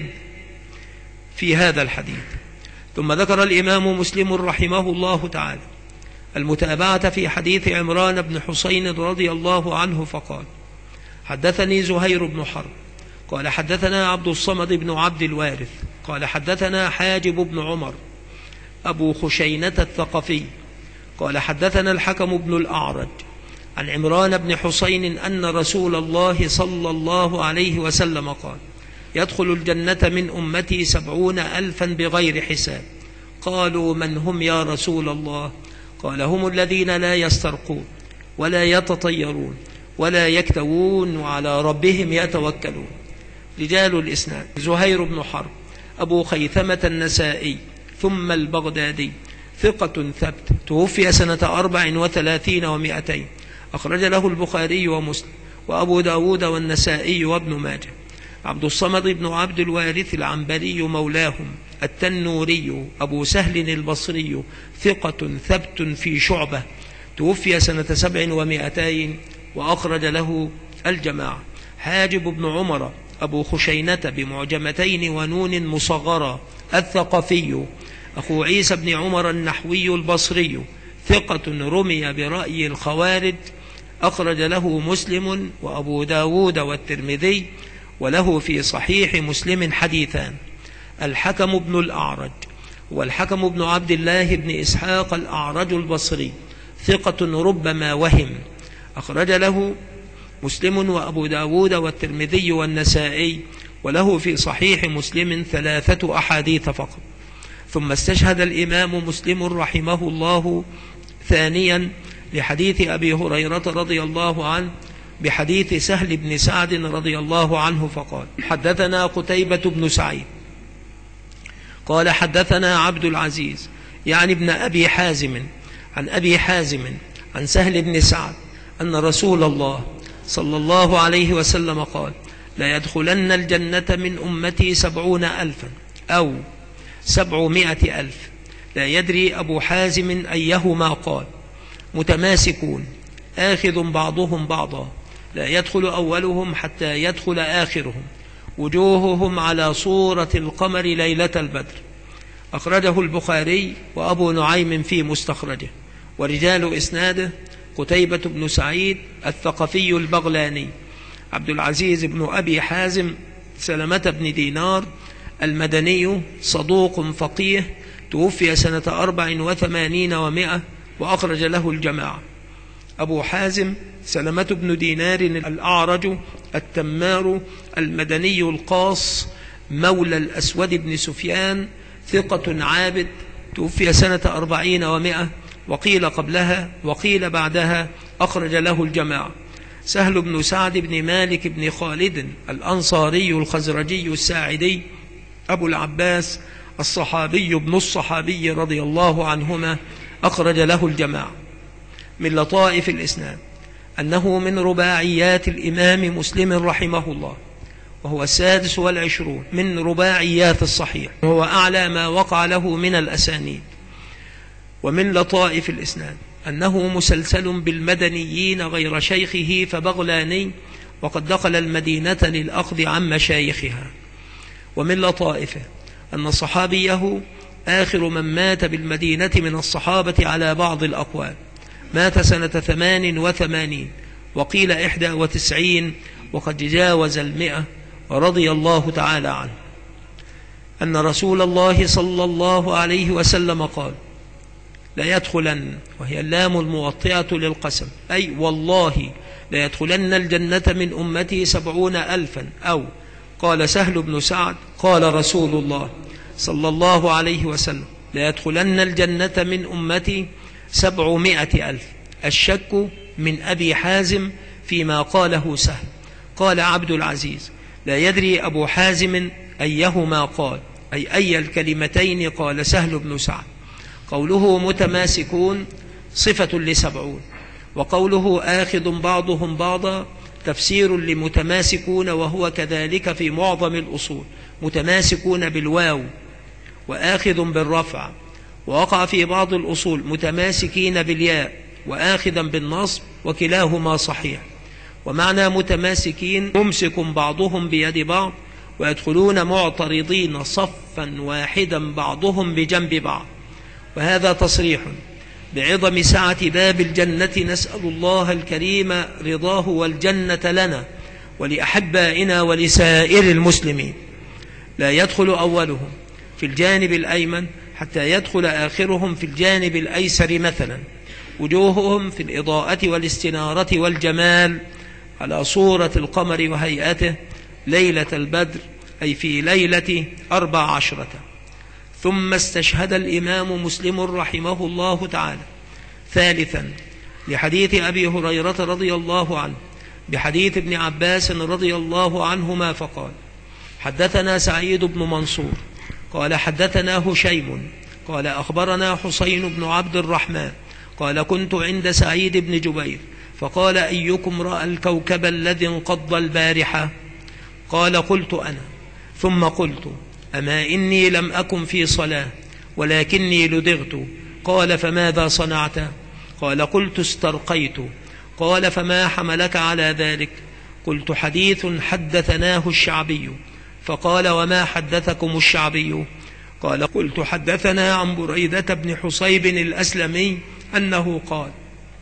في هذا الحديث. ثم ذكر الإمام مسلم رحمه الله تعالى المتابعة في حديث عمران بن حسين رضي الله عنه فقال حدثني زهير بن حرب قال حدثنا عبد الصمد بن عبد الوارث قال حدثنا حاجب بن عمر أبو خشينة الثقفي قال حدثنا الحكم بن الأعرج عن عمران بن حسين أن رسول الله صلى الله عليه وسلم قال يدخل الجنة من أمتي 70,000 بغير حساب. قالوا من هم يا رسول الله؟ قال هم الذين لا يسترقون ولا يتطيرون ولا يكتوون وعلى ربهم يتوكلون. رجال الإسناد زهير بن حرب أبو خيثمة النسائي ثم البغدادي ثقة ثبت توفي سنة 34 و200، أخرج له البخاري ومسلم وأبو داود والنسائي وابن ماجه. عبد الصمد بن عبد الوارث العنبري مولاهم التنوري أبو سهل البصري ثقة ثبت في شعبة توفي سنة 700 و200 وأخرج له الجماعة. حاجب بن عمر أبو خشينة بمعجمتين ونون مصغرة الثقفي أخو عيسى بن عمر النحوي البصري ثقة رمي برأي الخوارج، أخرج له مسلم وأبو داود والترمذي وله في صحيح مسلم حديثان. الحكم بن الأعرج والحكم بن عبد الله بن إسحاق الأعرج البصري ثقة ربما وهم، أخرج له مسلم وأبو داود والترمذي والنسائي وله في صحيح مسلم 3 أحاديث فقط. ثم استشهد الإمام مسلم رحمه الله ثانيا لحديث أبي هريرة رضي الله عنه بحديث سهل بن سعد رضي الله عنه فقال حدثنا قتيبة بن سعيد قال حدثنا عبد العزيز يعني ابن أبي حازم عن أبي حازم عن سهل بن سعد أن رسول الله صلى الله عليه وسلم قال لا يدخلن الجنة من أمتي 70,000 أو 700,000. لا يدري أبو حازم أيهما قال. متماسكون آخذ بعضهم بعضا لا يدخل أولهم حتى يدخل آخرهم وجوههم على صورة القمر ليلة البدر. أخرجه البخاري وأبو نعيم في مستخرجه. ورجال إسناده قتيبة بن سعيد الثقفي البغلاني، عبد العزيز بن أبي حازم، سلمة بن دينار المدني، صدوق فقيه، توفي سنة 84 و100، وأخرج له الجماعة. أبو حازم سلمة بن دينار الأعرج التمار المدني القاص، مولى الأسود بن سفيان، ثقة عابد، توفي سنة 40 و100، وقيل قبلها وقيل بعدها، أخرج له الجماعة. سهل بن سعد بن مالك بن خالد الأنصاري الخزرجي الساعدي، أبو العباس الصحابي ابن الصحابي رضي الله عنهما، أخرج له الجماعة. من لطائف الإسناد أنه من رباعيات الإمام مسلم رحمه الله، وهو 26 من رباعيات الصحيح، وهو أعلى ما وقع له من الأسانيد. ومن لطائف الإسناد أنه مسلسل بالمدنيين غير شيخه فبغلاني، وقد دخل المدينة للأخذ عن مشايخها. ومن لطائفه أن صحابيه آخر من مات بالمدينة من الصحابة على بعض الأقوال، مات سنة 88 وقيل 91، وقد جاوز 100 رضي الله تعالى عنه. أن رسول الله صلى الله عليه وسلم قال: لا يدخلن، وهي اللام الموطئة للقسم، أي والله لا يدخلن الجنة من أمتي 70,000. أو قال سهل بن سعد: قال رسول الله صلى الله عليه وسلم: لا يدخلن الجنة من أمتي 700,000. الشك من أبي حازم فيما قاله سهل. قال عبد العزيز: لا يدري أبو حازم أيهما قال، أي الكلمتين قال سهل بن سعد. قوله متماسكون صفة ل70، وقوله آخذ بعضهم بعضا تفسير لمتماسكون، وهو كذلك في معظم الأصول، متماسكون بالواو وآخذ بالرفع. ووقع في بعض الأصول متماسكين بالياء وآخذا بالنصب، وكلاهما صحيح. ومعنى متماسكين ممسك بعضهم بيد بعض، ويدخلون معترضين صفا واحدا بعضهم بجنب بعض. وهذا تصريح بعظم سعة باب الجنة، نسأل الله الكريم رضاه والجنة لنا ولأحبائنا ولسائر المسلمين. لا يدخل أولهم في الجانب الأيمن حتى يدخل آخرهم في الجانب الأيسر مثلا. وجوههم في الإضاءة والاستنارة والجمال على صورة القمر وهيئته ليلة البدر، أي في ليلة 14. ثم استشهد الإمام مسلم رحمه الله تعالى ثالثا لحديث أبي هريرة رضي الله عنه بحديث ابن عباس رضي الله عنهما، فقال: حدثنا سعيد بن منصور قال حدثنا هشيم قال أخبرنا حسين بن عبد الرحمن قال: كنت عند سعيد بن جبير فقال: أيكم رأى الكوكب الذي انقض البارحة؟ قال: قلت أنا. ثم قلت: أما إني لم أكن في صلاة ولكني لدغت. قال: فماذا صنعت؟ قال: قلت: استرقيت. قال: فما حملك على ذلك؟ قلت: حديث حدثناه الشعبي. فقال: وما حدثكم الشعبي؟ قال: قلت: حدثنا عن بريدة بن حصيب الأسلمي أنه قال: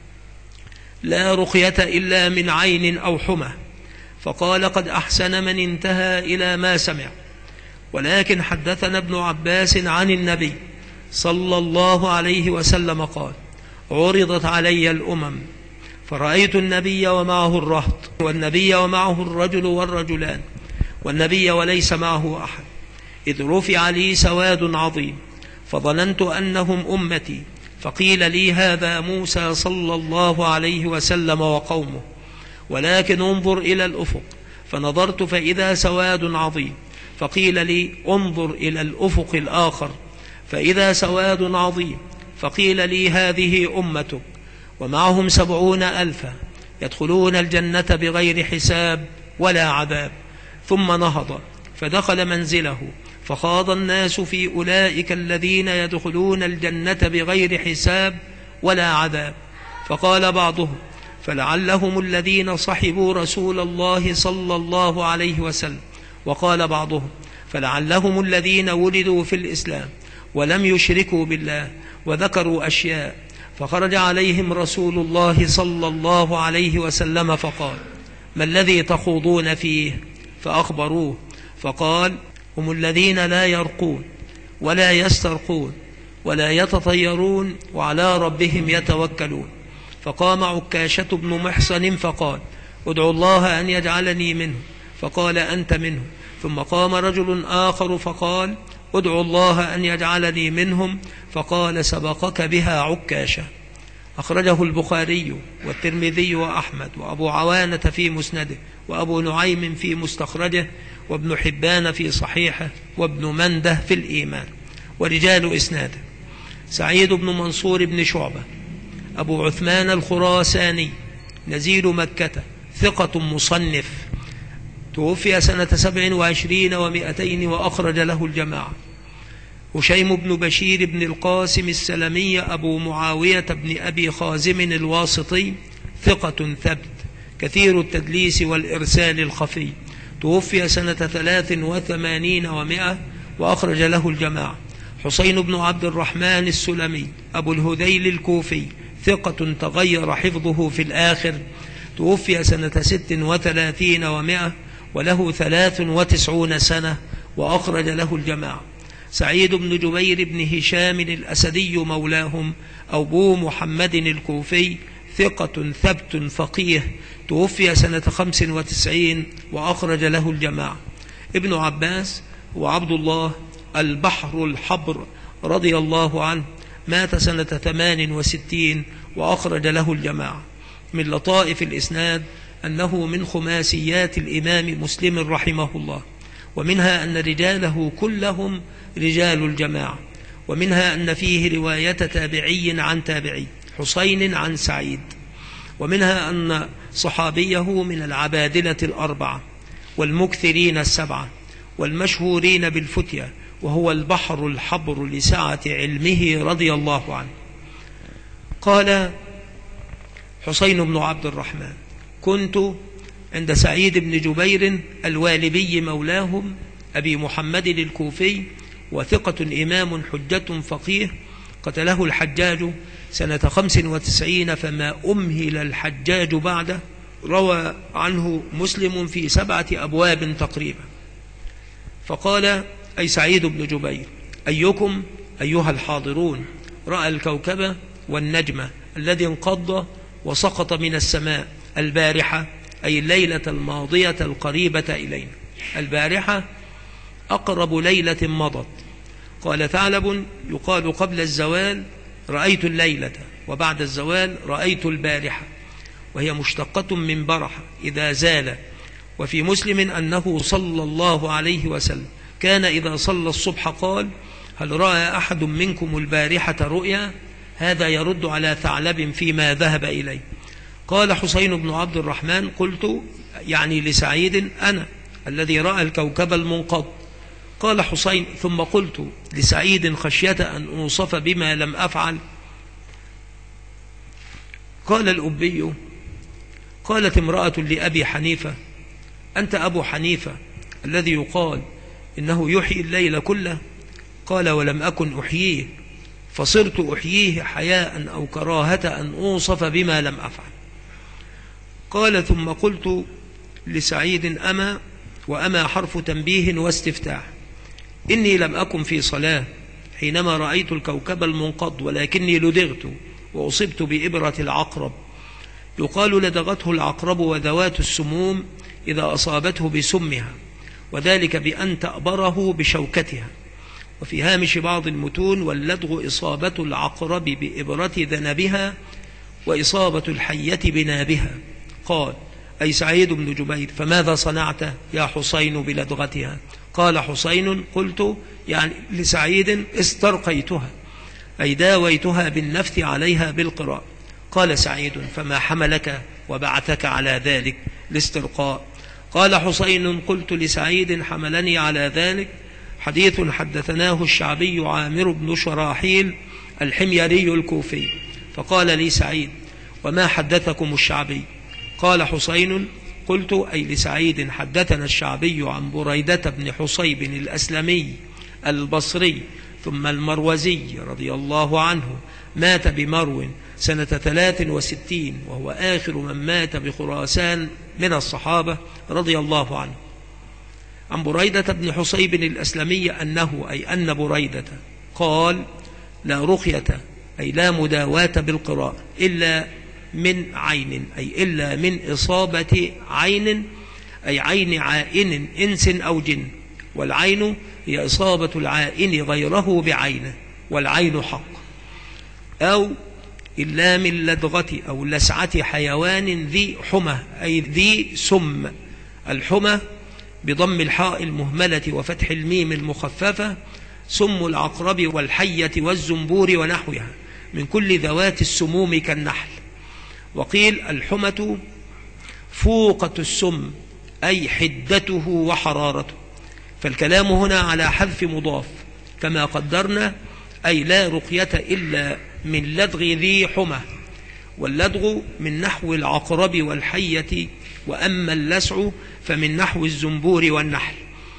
لا رقية إلا من عين أو حمى. فقال: قد أحسن من انتهى إلى ما سمع. ولكن حدثنا ابن عباس عن النبي صلى الله عليه وسلم قال: عرضت علي الأمم فرأيت النبي ومعه الرهط، والنبي ومعه الرجل والرجلان، والنبي وليس معه أحد، إذ رفع لي سواد عظيم فظننت أنهم أمتي، فقيل لي: هذا موسى صلى الله عليه وسلم وقومه، ولكن انظر إلى الأفق. فنظرت فإذا سواد عظيم، فقيل لي: انظر إلى الأفق الآخر، فإذا سواد عظيم، فقيل لي: هذه أمتك ومعهم 70,000 يدخلون الجنة بغير حساب ولا عذاب. ثم نهض فدخل منزله، فخاض الناس في أولئك الذين يدخلون الجنة بغير حساب ولا عذاب. فقال بعضهم: فلعلهم الذين صحبوا رسول الله صلى الله عليه وسلم. وقال بعضهم: فلعلهم الذين ولدوا في الإسلام ولم يشركوا بالله وذكروا أشياء، فخرج عليهم رسول الله صلى الله عليه وسلم فقال: ما الذي تخوضون فيه؟ فأخبروه، فقال: هم الذين لا يرقون ولا يسترقون ولا يتطيرون وعلى ربهم يتوكلون. فقام عكاشة بن محصن فقال: ادعوا الله أن يجعلني منه، فقال: أنت منه. ثم قام رجل آخر فقال: ادعوا الله أن يجعلني منهم، فقال: سبقك بها عكاشة. أخرجه البخاري والترمذي وأحمد وأبو عوانة في مسنده وأبو نعيم في مستخرجه وابن حبان في صحيحه وابن منده في الإيمان. ورجال إسناده: سعيد بن منصور بن شعبة أبو عثمان الخراساني نزيل مكة، ثقة مصنف، توفي سنة 27 و200 وأخرج له الجماعة. هشيم بن بشير بن القاسم السلمي أبو معاوية بن أبي خازم الواسطي، ثقة ثبت، كثير التدليس والإرسال الخفي، توفي سنة 83 و100 وأخرج له الجماعة. حسين بن عبد الرحمن السلمي أبو الهذيل الكوفي، ثقة تغير حفظه في الآخر، توفي سنة 36 و100 وله 93 سنة وأخرج له الجماعة. سعيد بن جبير بن هشام الأسدي مولاهم أبو محمد الكوفي، ثقة ثبت فقيه، توفي سنة 95 وأخرج له الجماعة. ابن عباس وعبد الله البحر الحبر رضي الله عنه، مات سنة 68 وأخرج له الجماعة. من لطائف الإسناد أنه من خماسيات الإمام مسلم رحمه الله، ومنها أن رجاله كلهم رجال الجماعة، ومنها أن فيه رواية تابعي عن تابعي، حسين عن سعيد، ومنها أن صحابيه من العبادلة الأربعة والمكثرين السبعة والمشهورين بالفتية، وهو البحر الحبر لسعة علمه رضي الله عنه. قال حسين بن عبد الرحمن: كنت عند سعيد بن جبير الوالبي مولاهم أبي محمد الكوفي، وثقة إمام حجة فقيه، قتله الحجاج سنة 95 فما أمهل الحجاج بعده. روى عنه مسلم في 7 أبواب تقريبا. فقال أي سعيد بن جبير: أيكم أيها الحاضرون رأى الكوكب والنجم الذي انقض وسقط من السماء البارحة، أي الليلة الماضية القريبة إلينا. البارحة أقرب ليلة مضت. قال ثعلب: يقال قبل الزوال رأيت الليلة، وبعد الزوال رأيت البارحة، وهي مشتقة من برح إذا زال. وفي مسلم أنه صلى الله عليه وسلم كان إذا صلى الصبح قال: هل رأى أحد منكم البارحة رؤيا؟ هذا يرد على ثعلب فيما ذهب إليه. قال حسين بن عبد الرحمن: قلت يعني لسعيد: أنا الذي رأى الكوكب المنقض. قال حسين: ثم قلت لسعيد خشية أن أوصف بما لم أفعل. قال الأبي: قالت امرأة لأبي حنيفة: أنت أبو حنيفة الذي يقال إنه يحيي الليل كله؟ قال: ولم أكن أحييه، فصرت أحييه حياء أو كراهة أن أوصف بما لم أفعل. قال: ثم قلت لسعيد: أما، وأما حرف تنبيه واستفتاح، إني لم أكن في صلاة حينما رأيت الكوكب المنقض، ولكني لدغت وأصبت بإبرة العقرب، يقال لدغته العقرب وذوات السموم إذا أصابته بسمها، وذلك بأن تأبره بشوكتها. وفي هامش بعض المتون: واللدغ إصابة العقرب بإبرة ذنبها وإصابة الحية بنابها. قال أي سعيد بن جبير: فماذا صنعت يا حسين بلدغتها؟ قال حسين: قلت يعني لسعيد: استرقيتها، أي داويتها بالنفث عليها بالقراء. قال سعيد: فما حملك وبعثك على ذلك الاسترقاء؟ قال حسين: قلت لسعيد: حملني على ذلك حديث حدثناه الشعبي عامر بن شراحيل الحميري الكوفي. فقال لي سعيد: وما حدثكم الشعبي؟ قال حسين: قلت أي لسعيد: حدثنا الشعبي عن بريدة بن حصيب الأسلمي البصري ثم المروزي رضي الله عنه مات بمرو سنة 63 وهو آخر من مات بخراسان من الصحابة رضي الله عنه. عن بريدة بن حصيب الأسلمي أن بريدة قال: لا رقية أي لا مداواة بالقراء إلا من عين، أي إلا من إصابة عين، أي عين عائن إنس أو جن، والعين هي إصابة العائن غيره بعينه، والعين حق. أو إلا من لدغة أو لسعة حيوان ذي حمى، أي ذي سم. الحمى بضم الحاء المهملة وفتح الميم المخففة، سم العقرب والحية والزنبور ونحوها من كل ذوات السموم كالنحل. وقيل الحمة فوقة السم، أي حدته وحرارته. فالكلام هنا على حذف مضاف كما قدرنا، أي لا رقية إلا من لدغ ذي حمى، واللدغ من نحو العقرب والحية، وأما اللسع فمن نحو الزنبور والنحل.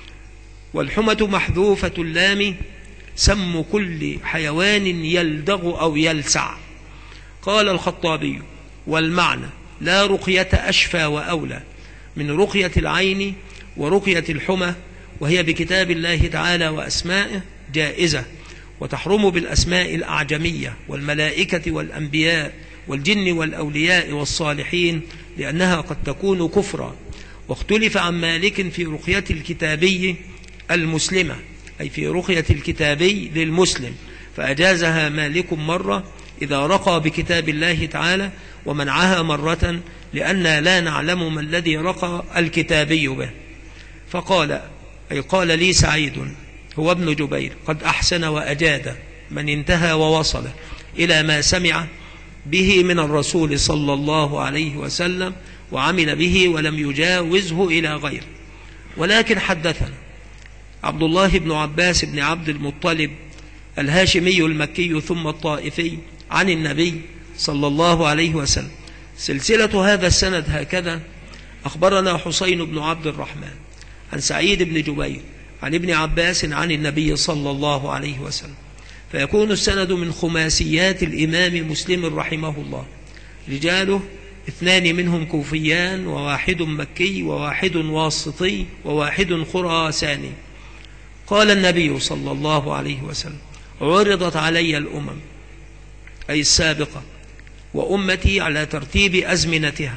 والحمة محذوفة اللام سم كل حيوان يلدغ أو يلسع. قال الخطابي: والمعنى لا رقية أشفى وأولى من رقية العين ورقية الحمى، وهي بكتاب الله تعالى وأسمائه جائزة، وتحرم بالأسماء الأعجمية والملائكة والأنبياء والجن والأولياء والصالحين، لأنها قد تكون كفرا. واختلف عن مالك في رقية الكتابي المسلمة، أي في رقية الكتابي للمسلم، فأجازها مالك مرة إذا رقى بكتاب الله تعالى، ومنعها مرة لأننا لا نعلم ما الذي رقى الكتابي به. فقال، أي قال لي سعيد هو ابن جبير: قد أحسن وأجاد من انتهى ووصل إلى ما سمع به من الرسول صلى الله عليه وسلم وعمل به ولم يجاوزه إلى غيره. ولكن حدثنا عبد الله بن عباس بن عبد المطلب الهاشمي المكي ثم الطائفي عن النبي صلى الله عليه وسلم. سلسلة هذا السند هكذا: أخبرنا حسين بن عبد الرحمن عن سعيد بن جبير عن ابن عباس عن النبي صلى الله عليه وسلم. فيكون السند من خماسيات الإمام مسلم رحمه الله، رجاله 2 منهم كوفيان، وواحد مكي، وواحد واسطي، وواحد خراساني. قال النبي صلى الله عليه وسلم: عرضت علي الأمم، أي السابقة، وأمتي على ترتيب أزمنتها،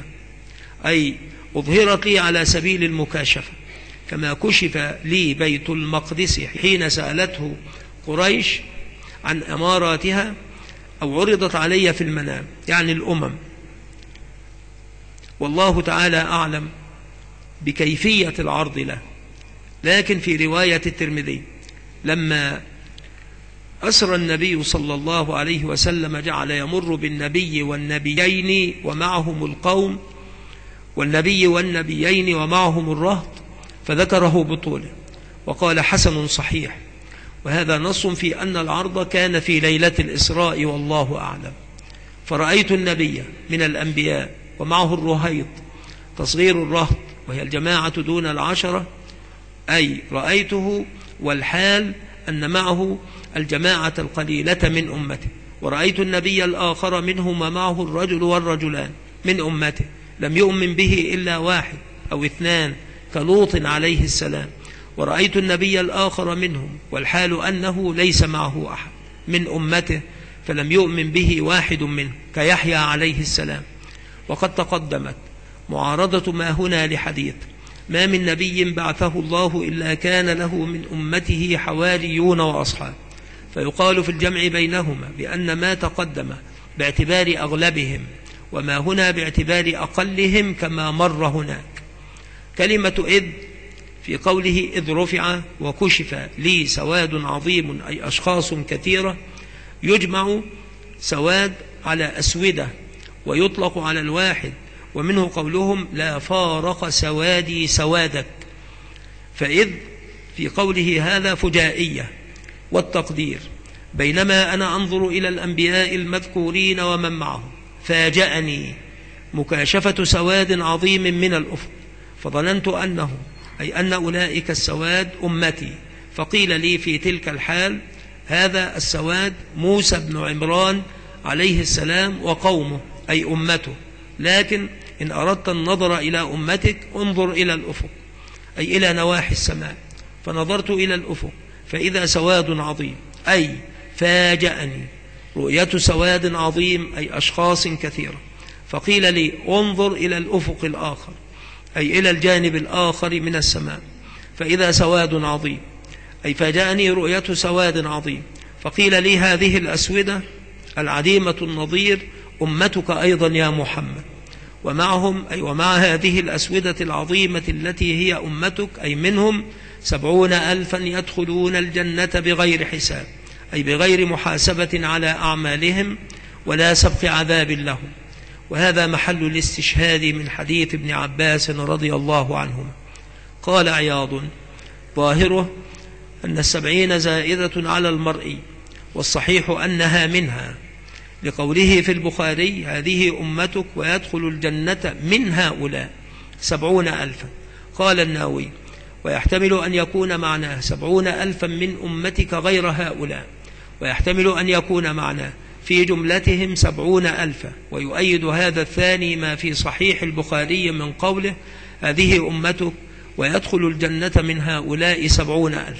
أي أظهرت لي على سبيل المكاشفة، كما كشف لي بيت المقدس حين سألته قريش عن أماراتها، أو عرضت علي في المنام، يعني الأمم. والله تعالى أعلم بكيفية العرض له. لكن في رواية الترمذي لما أسرى النبي صلى الله عليه وسلم جعل يمر بالنبي والنبيين ومعهم القوم، والنبي والنبيين ومعهم الرهط، فذكره بطوله وقال: حسن صحيح. وهذا نص في أن العرض كان في ليلة الإسراء والله أعلم. فرأيت النبي من الأنبياء ومعه الرهيط، تصغير الرهط وهي الجماعة دون العشرة، أي رأيته والحال أن معه الجماعة القليلة من أمته. ورأيت النبي الآخر منهم ومعه الرجل والرجلان من أمته، لم يؤمن به إلا 1 أو 2 كلوط عليه السلام. ورأيت النبي الآخر منهم والحال أنه ليس معه أحد من أمته، فلم يؤمن به 1 منهم كيحيى عليه السلام. وقد تقدمت معارضة ما هنا لحديث: ما من نبي بعثه الله إلا كان له من أمته حواريون وأصحاب. فيقال في الجمع بينهما بأن ما تقدم باعتبار أغلبهم، وما هنا باعتبار أقلهم كما مر هناك. كلمة إذ في قوله: إذ رفع وكشف لي سواد عظيم، أي أشخاص كثيرة، يجمع سواد على أسودة ويطلق على الواحد، ومنه قولهم: لا فارق سوادي سوادك. فإذ في قوله هذا فجائية. والتقدير: بينما أنا أنظر إلى الأنبياء المذكورين ومن معهم، فاجأني مكاشفة سواد عظيم من الأفق، فظننت أنه، أي أن أولئك السواد أمتي. فقيل لي في تلك الحال: هذا السواد موسى بن عمران عليه السلام وقومه، أي أمته. لكن إن أردت النظر إلى أمتك انظر إلى الأفق، أي إلى نواحي السماء. فنظرت إلى الأفق فإذا سواد عظيم، أي فاجأني رؤية سواد عظيم، أي أشخاص كثيرة. فقيل لي انظر إلى الأفق الآخر، أي إلى الجانب الآخر من السماء، فإذا سواد عظيم، أي فاجأني رؤية سواد عظيم. فقيل لي هذه الأسودة العديمة النظير أمتك أيضا يا محمد، ومعهم أي ومع هذه الأسودة العظيمة التي هي أمتك، أي منهم 70,000 يدخلون الجنة بغير حساب، أي بغير محاسبة على أعمالهم ولا سبق عذاب لهم. وهذا محل الاستشهاد من حديث ابن عباس رضي الله عنهما. قال عياض: ظاهره أن 70 زائدة على المرء، والصحيح أنها منها، لقوله في البخاري: هذه أمتك ويدخل الجنة من هؤلاء 70,000. قال النووي: ويحتمل أن يكون معناه 70,000 من أمتك غير هؤلاء، ويحتمل أن يكون معناه في جملتهم 70,000. ويؤيد هذا الثاني ما في صحيح البخاري من قوله: هذه أمتك ويدخل الجنة من هؤلاء 70,000.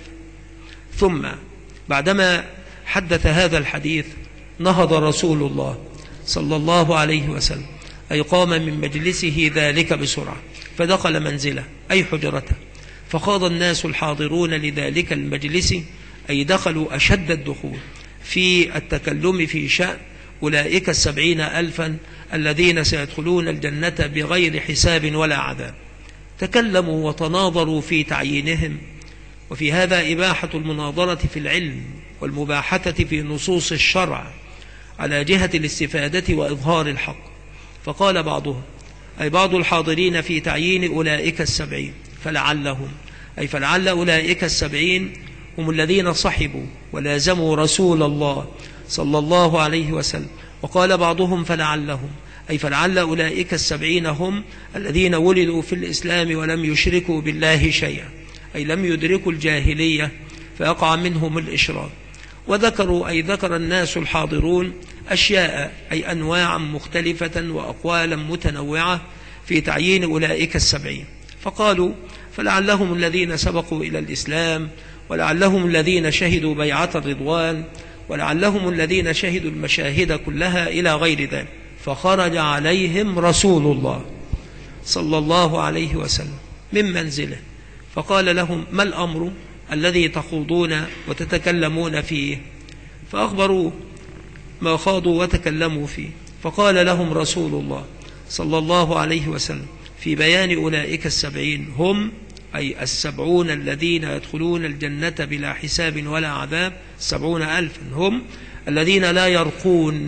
ثم بعدما حدث هذا الحديث نهض رسول الله صلى الله عليه وسلم، أي قام من مجلسه ذلك بسرعة فدخل منزله، أي حجرته. فخاض الناس الحاضرون لذلك المجلس، أي دخلوا أشد الدخول في التكلم في شأن أولئك 70,000 الذين سيدخلون الجنة بغير حساب ولا عذاب. تكلموا وتناظروا في تعيينهم، وفي هذا إباحة المناظرة في العلم والمباحثة في نصوص الشرع على جهة الاستفادة وإظهار الحق. فقال بعضهم، أي بعض الحاضرين في تعيين أولئك 70، فلعلهم، أي فلعل أولئك 70 هم الذين صحبوا ولازموا رسول الله صلى الله عليه وسلم. وقال بعضهم فلعلهم، أي فلعل أولئك 70 هم الذين ولدوا في الإسلام ولم يشركوا بالله شيئا، أي لم يدركوا الجاهلية فيقع منهم الإشراك. وذكروا، أي ذكر الناس الحاضرون أشياء، أي أنواعا مختلفة وأقوالا متنوعة في تعيين أولئك 70. فقالوا فلعلهم الذين سبقوا إلى الإسلام، ولعلهم الذين شهدوا بيعة الرضوان، ولعلهم الذين شهدوا المشاهد كلها إلى غير ذلك. فخرج عليهم رسول الله صلى الله عليه وسلم من منزله فقال لهم: ما الأمر الذي تخوضون وتتكلمون فيه؟ فأخبروا ما خاضوا وتكلموا فيه. فقال لهم رسول الله صلى الله عليه وسلم في بيان أولئك 70 هم، أي 70 الذين يدخلون الجنة بلا حساب ولا عذاب، 70,000 هم الذين لا يرقون،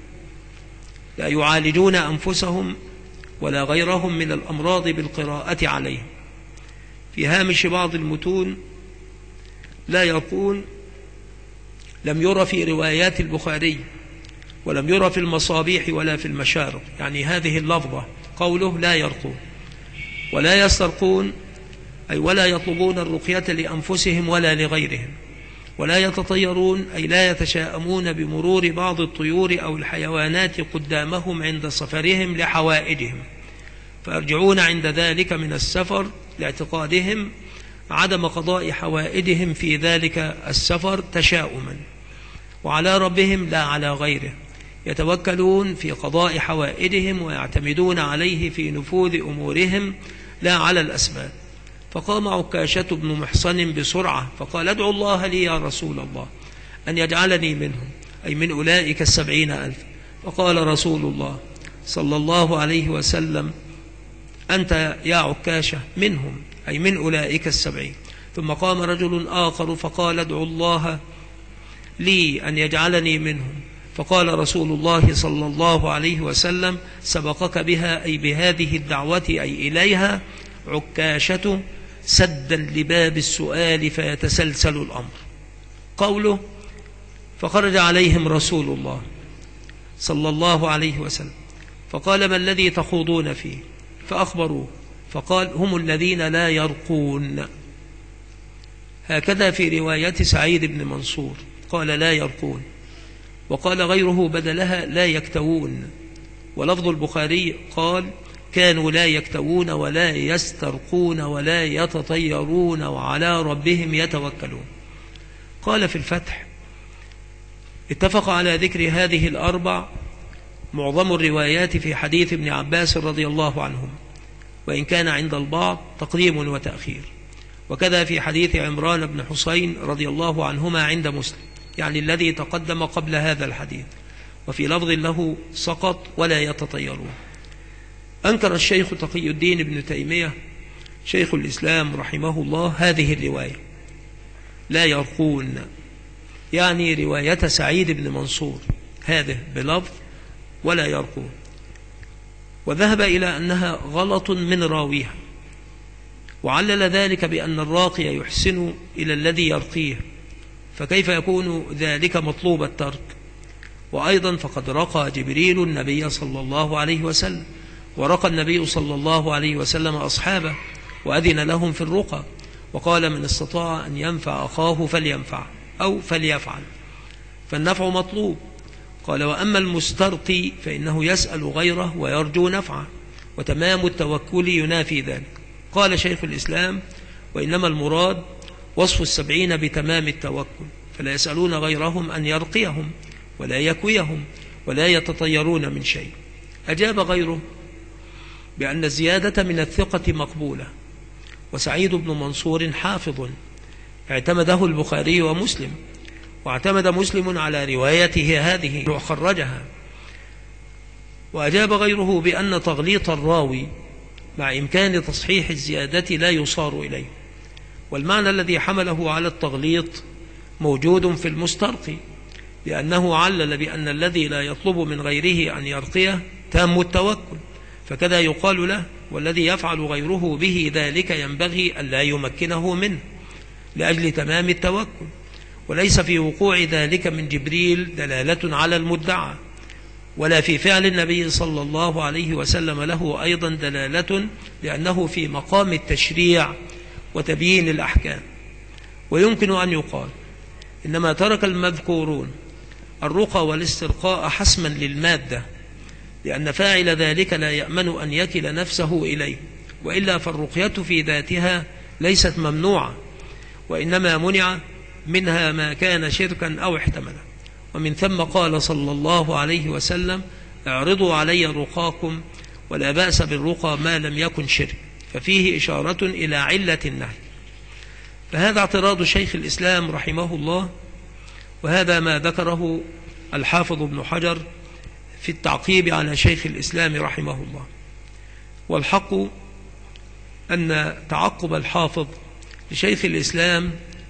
لا يعالجون أنفسهم ولا غيرهم من الأمراض بالقراءة عليهم. في هامش بعض المتون لا يرقون لم يرى في روايات البخاري، ولم يرى في المصابيح ولا في المشارق، يعني هذه اللفظة قوله لا يرقون ولا يسترقون، أي ولا يطلبون الرقية لأنفسهم ولا لغيرهم، ولا يتطيرون، أي لا يتشاءمون بمرور بعض الطيور أو الحيوانات قدامهم عند سفرهم لحوائجهم، فيرجعون عند ذلك من السفر لاعتقادهم عدم قضاء حوائجهم في ذلك السفر تشاؤما، وعلى ربهم لا على غيره، يتوكلون في قضاء حوائجهم ويعتمدون عليه في نفوذ أمورهم لا على الأسباب. فقام عكاشة بن محصن بسرعة فقال: ادعو الله لي يا رسول الله أن يجعلني منهم، أي من أولئك 70,000. فقال رسول الله صلى الله عليه وسلم: أنت يا عكاشة منهم، أي من أولئك 70. ثم قام رجل آخر فقال: ادعو الله لي أن يجعلني منهم. فقال رسول الله صلى الله عليه وسلم: سبقك بها، أي بهذه الدعوة، أي إليها، عكاشة سدا لباب السؤال فيتسلسل الأمر. قوله فخرج عليهم رسول الله صلى الله عليه وسلم فقال: ما الذي تخوضون فيه؟ فأخبروه فقال: هم الذين لا يرقون. هكذا في رواية سعيد بن منصور قال لا يرقون، وقال غيره بدلها لا يكتوون. ولفظ البخاري قال كانوا لا يكتوون ولا يسترقون ولا يتطيرون وعلى ربهم يتوكلون. قال في الفتح اتفق على ذكر هذه الأربع معظم الروايات في حديث ابن عباس رضي الله عنهم، وإن كان عند البعض تقديم وتأخير، وكذا في حديث عمران بن حسين رضي الله عنهما عند مسلم، يعني الذي تقدم قبل هذا الحديث، وفي لفظ له سقط ولا يتطيرون. أنكر الشيخ تقي الدين ابن تيمية شيخ الإسلام رحمه الله هذه الرواية لا يرقون، يعني رواية سعيد بن منصور هذه بلفظ ولا يرقون، وذهب إلى أنها غلط من راويها، وعلل ذلك بأن الراقي يحسن إلى الذي يرقيه، فكيف يكون ذلك مطلوب الترك؟ وأيضا فقد رقى جبريل النبي صلى الله عليه وسلم، ورقى النبي صلى الله عليه وسلم أصحابه وأذن لهم في الرقى، وقال من استطاع أن ينفع أخاه فلينفع أو فليفعل، فالنفع مطلوب. قال وأما المسترقي فإنه يسأل غيره ويرجو نفعه، وتمام التوكل ينافي ذلك. قال شيخ الإسلام وإنما المراد وصف السبعين بتمام التوكل، فلا يسألون غيرهم أن يرقيهم ولا يكويهم ولا يتطيرون من شيء. أجاب غيره بأن الزيادة من الثقة مقبولة، وسعيد بن منصور حافظ اعتمده البخاري ومسلم، واعتمد مسلم على روايته هذه وخرجها. وأجاب غيره بأن تغليط الراوي مع إمكان تصحيح الزيادة لا يصار إليه، والمعنى الذي حمله على التغليط موجود في المسترقي، لأنه علل بأن الذي لا يطلب من غيره أن يرقيه تام التوكل، فكذا يقال له والذي يفعل غيره به ذلك ينبغي أن لا يمكنه منه لأجل تمام التوكل. وليس في وقوع ذلك من جبريل دلالة على المدعى، ولا في فعل النبي صلى الله عليه وسلم له أيضا دلالة، لأنه في مقام التشريع وتبيين الأحكام. ويمكن أن يقال إنما ترك المذكورون الرقى والاسترقاء حسما للمادة، لأن فاعل ذلك لا يأمن أن يكل نفسه إليه، وإلا فالرقية في ذاتها ليست ممنوعة، وإنما منع منها ما كان شركا أو احتملا. ومن ثم قال صلى الله عليه وسلم اعرضوا علي رقاكم ولا بأس بالرقى ما لم يكن شرك، ففيه إشارة إلى علة النهي. فهذا اعتراض شيخ الإسلام رحمه الله، وهذا ما ذكره الحافظ ابن حجر في التعقيب على شيخ الإسلام رحمه الله. والحق أن تعقب الحافظ لشيخ الإسلام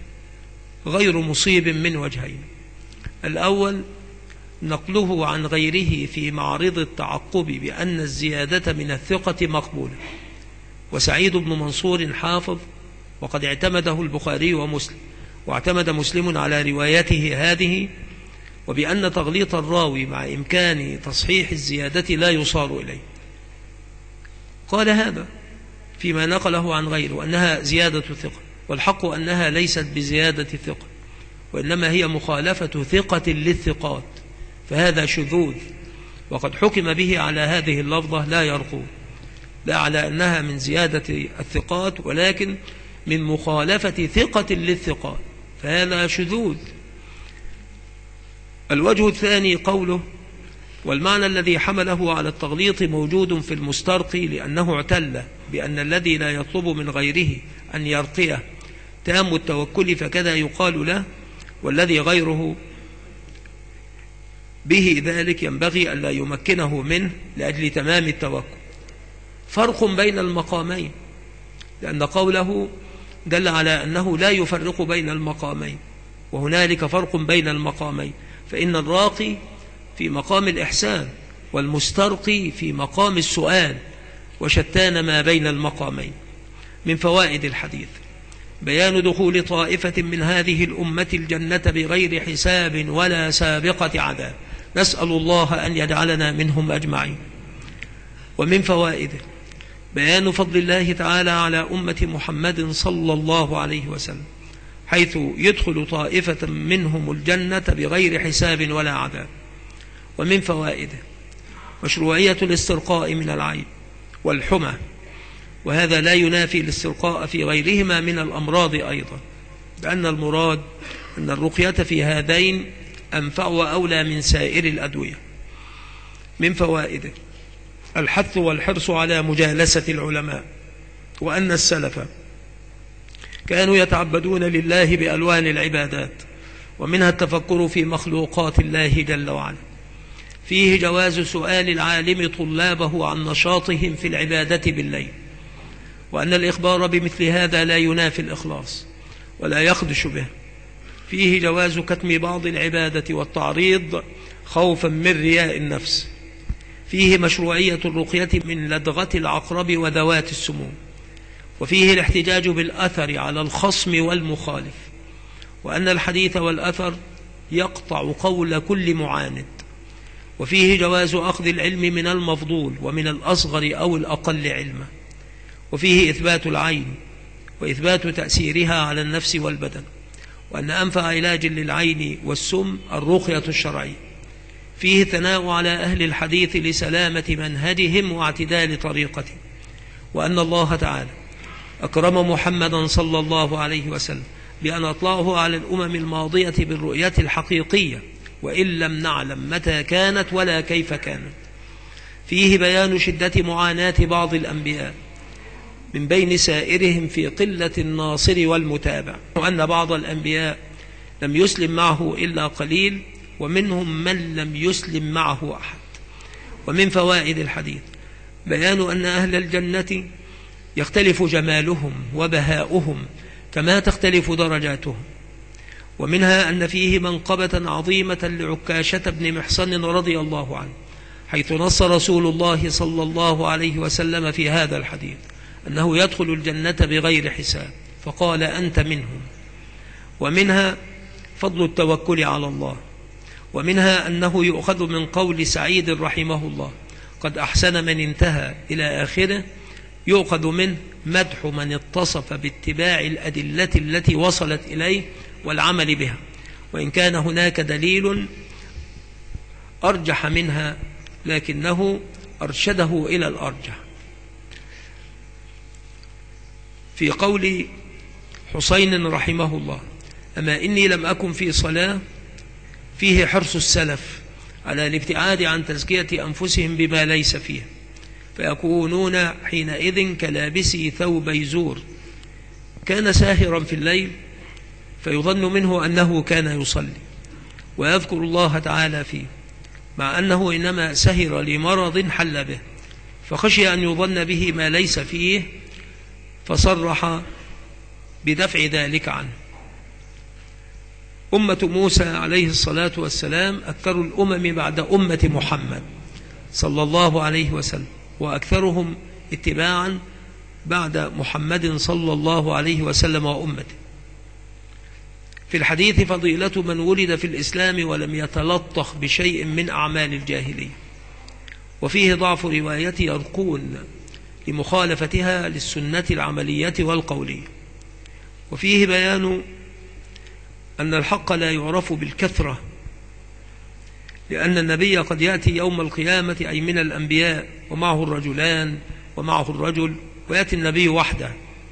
غير مصيب من وجهين: الأول نقله عن غيره في معرض التعقب بأن الزيادة من الثقة مقبولة، وسعيد بن منصور حافظ وقد اعتمده البخاري ومسلم، واعتمد مسلم على روايته هذه، وبأن تغليط الراوي مع إمكان تصحيح الزيادة لا يصار إليه. قال هذا فيما نقله عن غيره أنها زيادة ثقة، والحق أنها ليست بزيادة ثقة، وإنما هي مخالفة ثقة للثقات، فهذا شذوذ، وقد حكم به على هذه اللفظة لا يرقون، لا على أنها من زيادة الثقات ولكن من مخالفة ثقة للثقات، فهذا شذوذ. الوجه الثاني قوله والمعنى الذي حمله على التغليط موجود في المسترقي، لأنه اعتل بأن الذي لا يطلب من غيره أن يرقيه تام التوكل، فكذا يقال له والذي غيره به ذلك ينبغي أن لا يمكنه منه لأجل تمام التوكل. فرق بين المقامين، لأن قوله دل على أنه لا يفرق بين المقامين، وهنالك فرق بين المقامين، فإن الراقي في مقام الإحسان والمسترقي في مقام السؤال، وشتان ما بين المقامين. من فوائد الحديث بيان دخول طائفة من هذه الأمة الجنة بغير حساب ولا سابقة عذاب، نسأل الله أن يجعلنا منهم أجمعين. ومن فوائده بيان فضل الله تعالى على أمة محمد صلى الله عليه وسلم، حيث يدخل طائفة منهم الجنة بغير حساب ولا عذاب. ومن فوائده مشروعية الاسترقاء من العين والحمى، وهذا لا ينافي الاسترقاء في غيرهما من الأمراض أيضا، لأن المراد أن الرقية في هذين أنفع وأولى من سائر الأدوية. من فوائده الحث والحرص على مجالسة العلماء، وأن السلف كانوا يتعبدون لله بألوان العبادات، ومنها التفكر في مخلوقات الله جل وعلا. فيه جواز سؤال العالم طلابه عن نشاطهم في العبادة بالليل، وأن الإخبار بمثل هذا لا ينافي الإخلاص ولا يخدش به. فيه جواز كتم بعض العبادة والتعريض خوفا من رياء النفس. فيه مشروعية الرقية من لدغة العقرب وذوات السموم. وفيه الاحتجاج بالأثر على الخصم والمخالف، وأن الحديث والأثر يقطع قول كل معاند. وفيه جواز أخذ العلم من المفضول ومن الأصغر أو الأقل علما. وفيه إثبات العين وإثبات تأثيرها على النفس والبدن، وأن أنفع علاج للعين والسم الرقية الشرعية. فيه ثناء على أهل الحديث لسلامة منهجهم واعتدال طريقتهم، وأن الله تعالى أكرم محمدا صلى الله عليه وسلم بأن أطلعه على الأمم الماضية بالرؤية الحقيقية، وإن لم نعلم متى كانت ولا كيف كانت. فيه بيان شدة معاناة بعض الأنبياء من بين سائرهم في قلة الناصر والمتابع، وأن بعض الأنبياء لم يسلم معه إلا قليل، ومنهم من لم يسلم معه أحد. ومن فوائد الحديث بيان أن أهل الجنة يختلف جمالهم وبهاؤهم كما تختلف درجاتهم. ومنها أن فيه منقبة عظيمة لعكاشة بن محصن رضي الله عنه، حيث نص رسول الله صلى الله عليه وسلم في هذا الحديث أنه يدخل الجنة بغير حساب، فقال أنت منهم. ومنها فضل التوكل على الله. ومنها أنه يؤخذ من قول سعيد رحمه الله قد أحسن من انتهى إلى آخره، يؤخذ منه مدح من اتصف باتباع الأدلة التي وصلت إليه والعمل بها، وإن كان هناك دليل أرجح منها لكنه أرشده إلى الأرجح. في قول حسين رحمه الله أما إني لم أكن في صلاة، فيه حرص السلف على الابتعاد عن تزكية أنفسهم بما ليس فيه، فيكونون حينئذ كلابسي ثوبي زور، كان ساهرا في الليل فيظن منه أنه كان يصلي ويذكر الله تعالى فيه، مع أنه إنما سهر لمرض حل به، فخشي أن يظن به ما ليس فيه فصرح بدفع ذلك عنه. أمة موسى عليه الصلاة والسلام أكثر الأمم بعد أمة محمد صلى الله عليه وسلم، وأكثرهم اتباعا بعد محمد صلى الله عليه وسلم وأمته. في الحديث فضيلة من ولد في الإسلام ولم يتلطخ بشيء من أعمال الجاهلية. وفيه ضعف رواية يرقون لمخالفتها للسنة العملية والقولية. وفيه بيان أن الحق لا يعرف بالكثرة، لأن النبي قد يأتي يوم القيامة أي من الأنبياء ومعه الرجلان ومعه الرجل، ويأتي النبي وحده،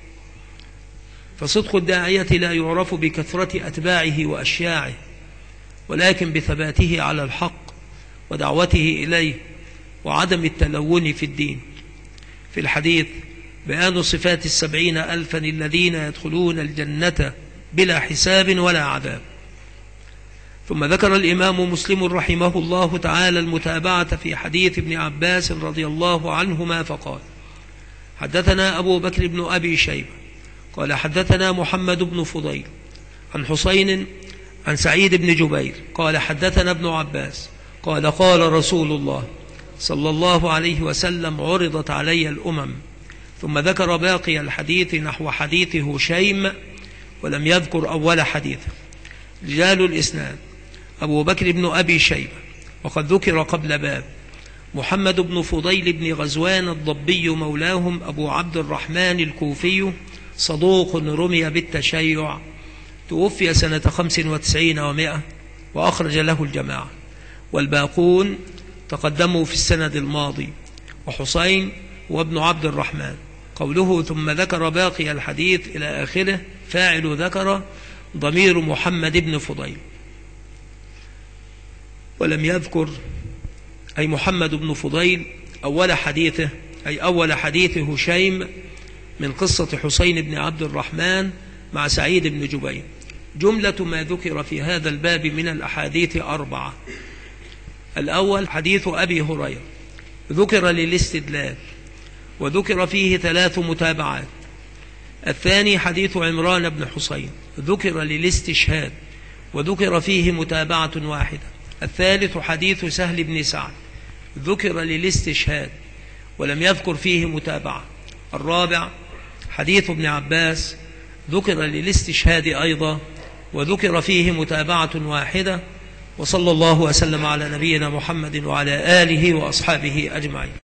فصدق الداعية لا يعرف بكثرة أتباعه وأشياعه، ولكن بثباته على الحق ودعوته إليه وعدم التلون في الدين. في الحديث بيان صفات 70,000 الذين يدخلون الجنة بلا حساب ولا عذاب. ثم ذكر الإمام مسلم رحمه الله تعالى المتابعة في حديث ابن عباس رضي الله عنهما فقال حدثنا أبو بكر بن أبي شيبة قال حدثنا محمد بن فضيل عن حسين عن سعيد بن جبير قال حدثنا ابن عباس قال قال رسول الله صلى الله عليه وسلم عرضت علي الأمم، ثم ذكر باقي الحديث نحو حديث هشيم ولم يذكر أول حديث. رجال الإسناد أبو بكر بن أبي شيبة وقد ذكر قبل باب. محمد بن فضيل بن غزوان الضبي مولاهم أبو عبد الرحمن الكوفي صدوق رمي بالتشيع توفي سنة 95 و100 وأخرج له الجماعة، والباقون تقدموا في السند الماضي، وحسين وابن عبد الرحمن. قوله ثم ذكر باقي الحديث إلى آخره، فاعل ذكر ضمير محمد بن فضيل، ولم يذكر أي محمد بن فضيل أول حديثه، أي أول حديث هشيم من قصة حسين بن عبد الرحمن مع سعيد بن جبير. جملة ما ذكر في هذا الباب من الأحاديث 4. الأول حديث أبي هريرة، ذكر للاستدلال وذكر فيه 3 متابعات. الثاني حديث عمران بن حسين، ذكر للاستشهاد وذكر فيه متابعة واحدة. الثالث حديث سهل بن سعد، ذكر للاستشهاد ولم يذكر فيه متابعة. الرابع حديث ابن عباس، ذكر للاستشهاد أيضا وذكر فيه متابعة واحدة. وصلى الله وسلم على نبينا محمد وعلى آله وأصحابه أجمعين.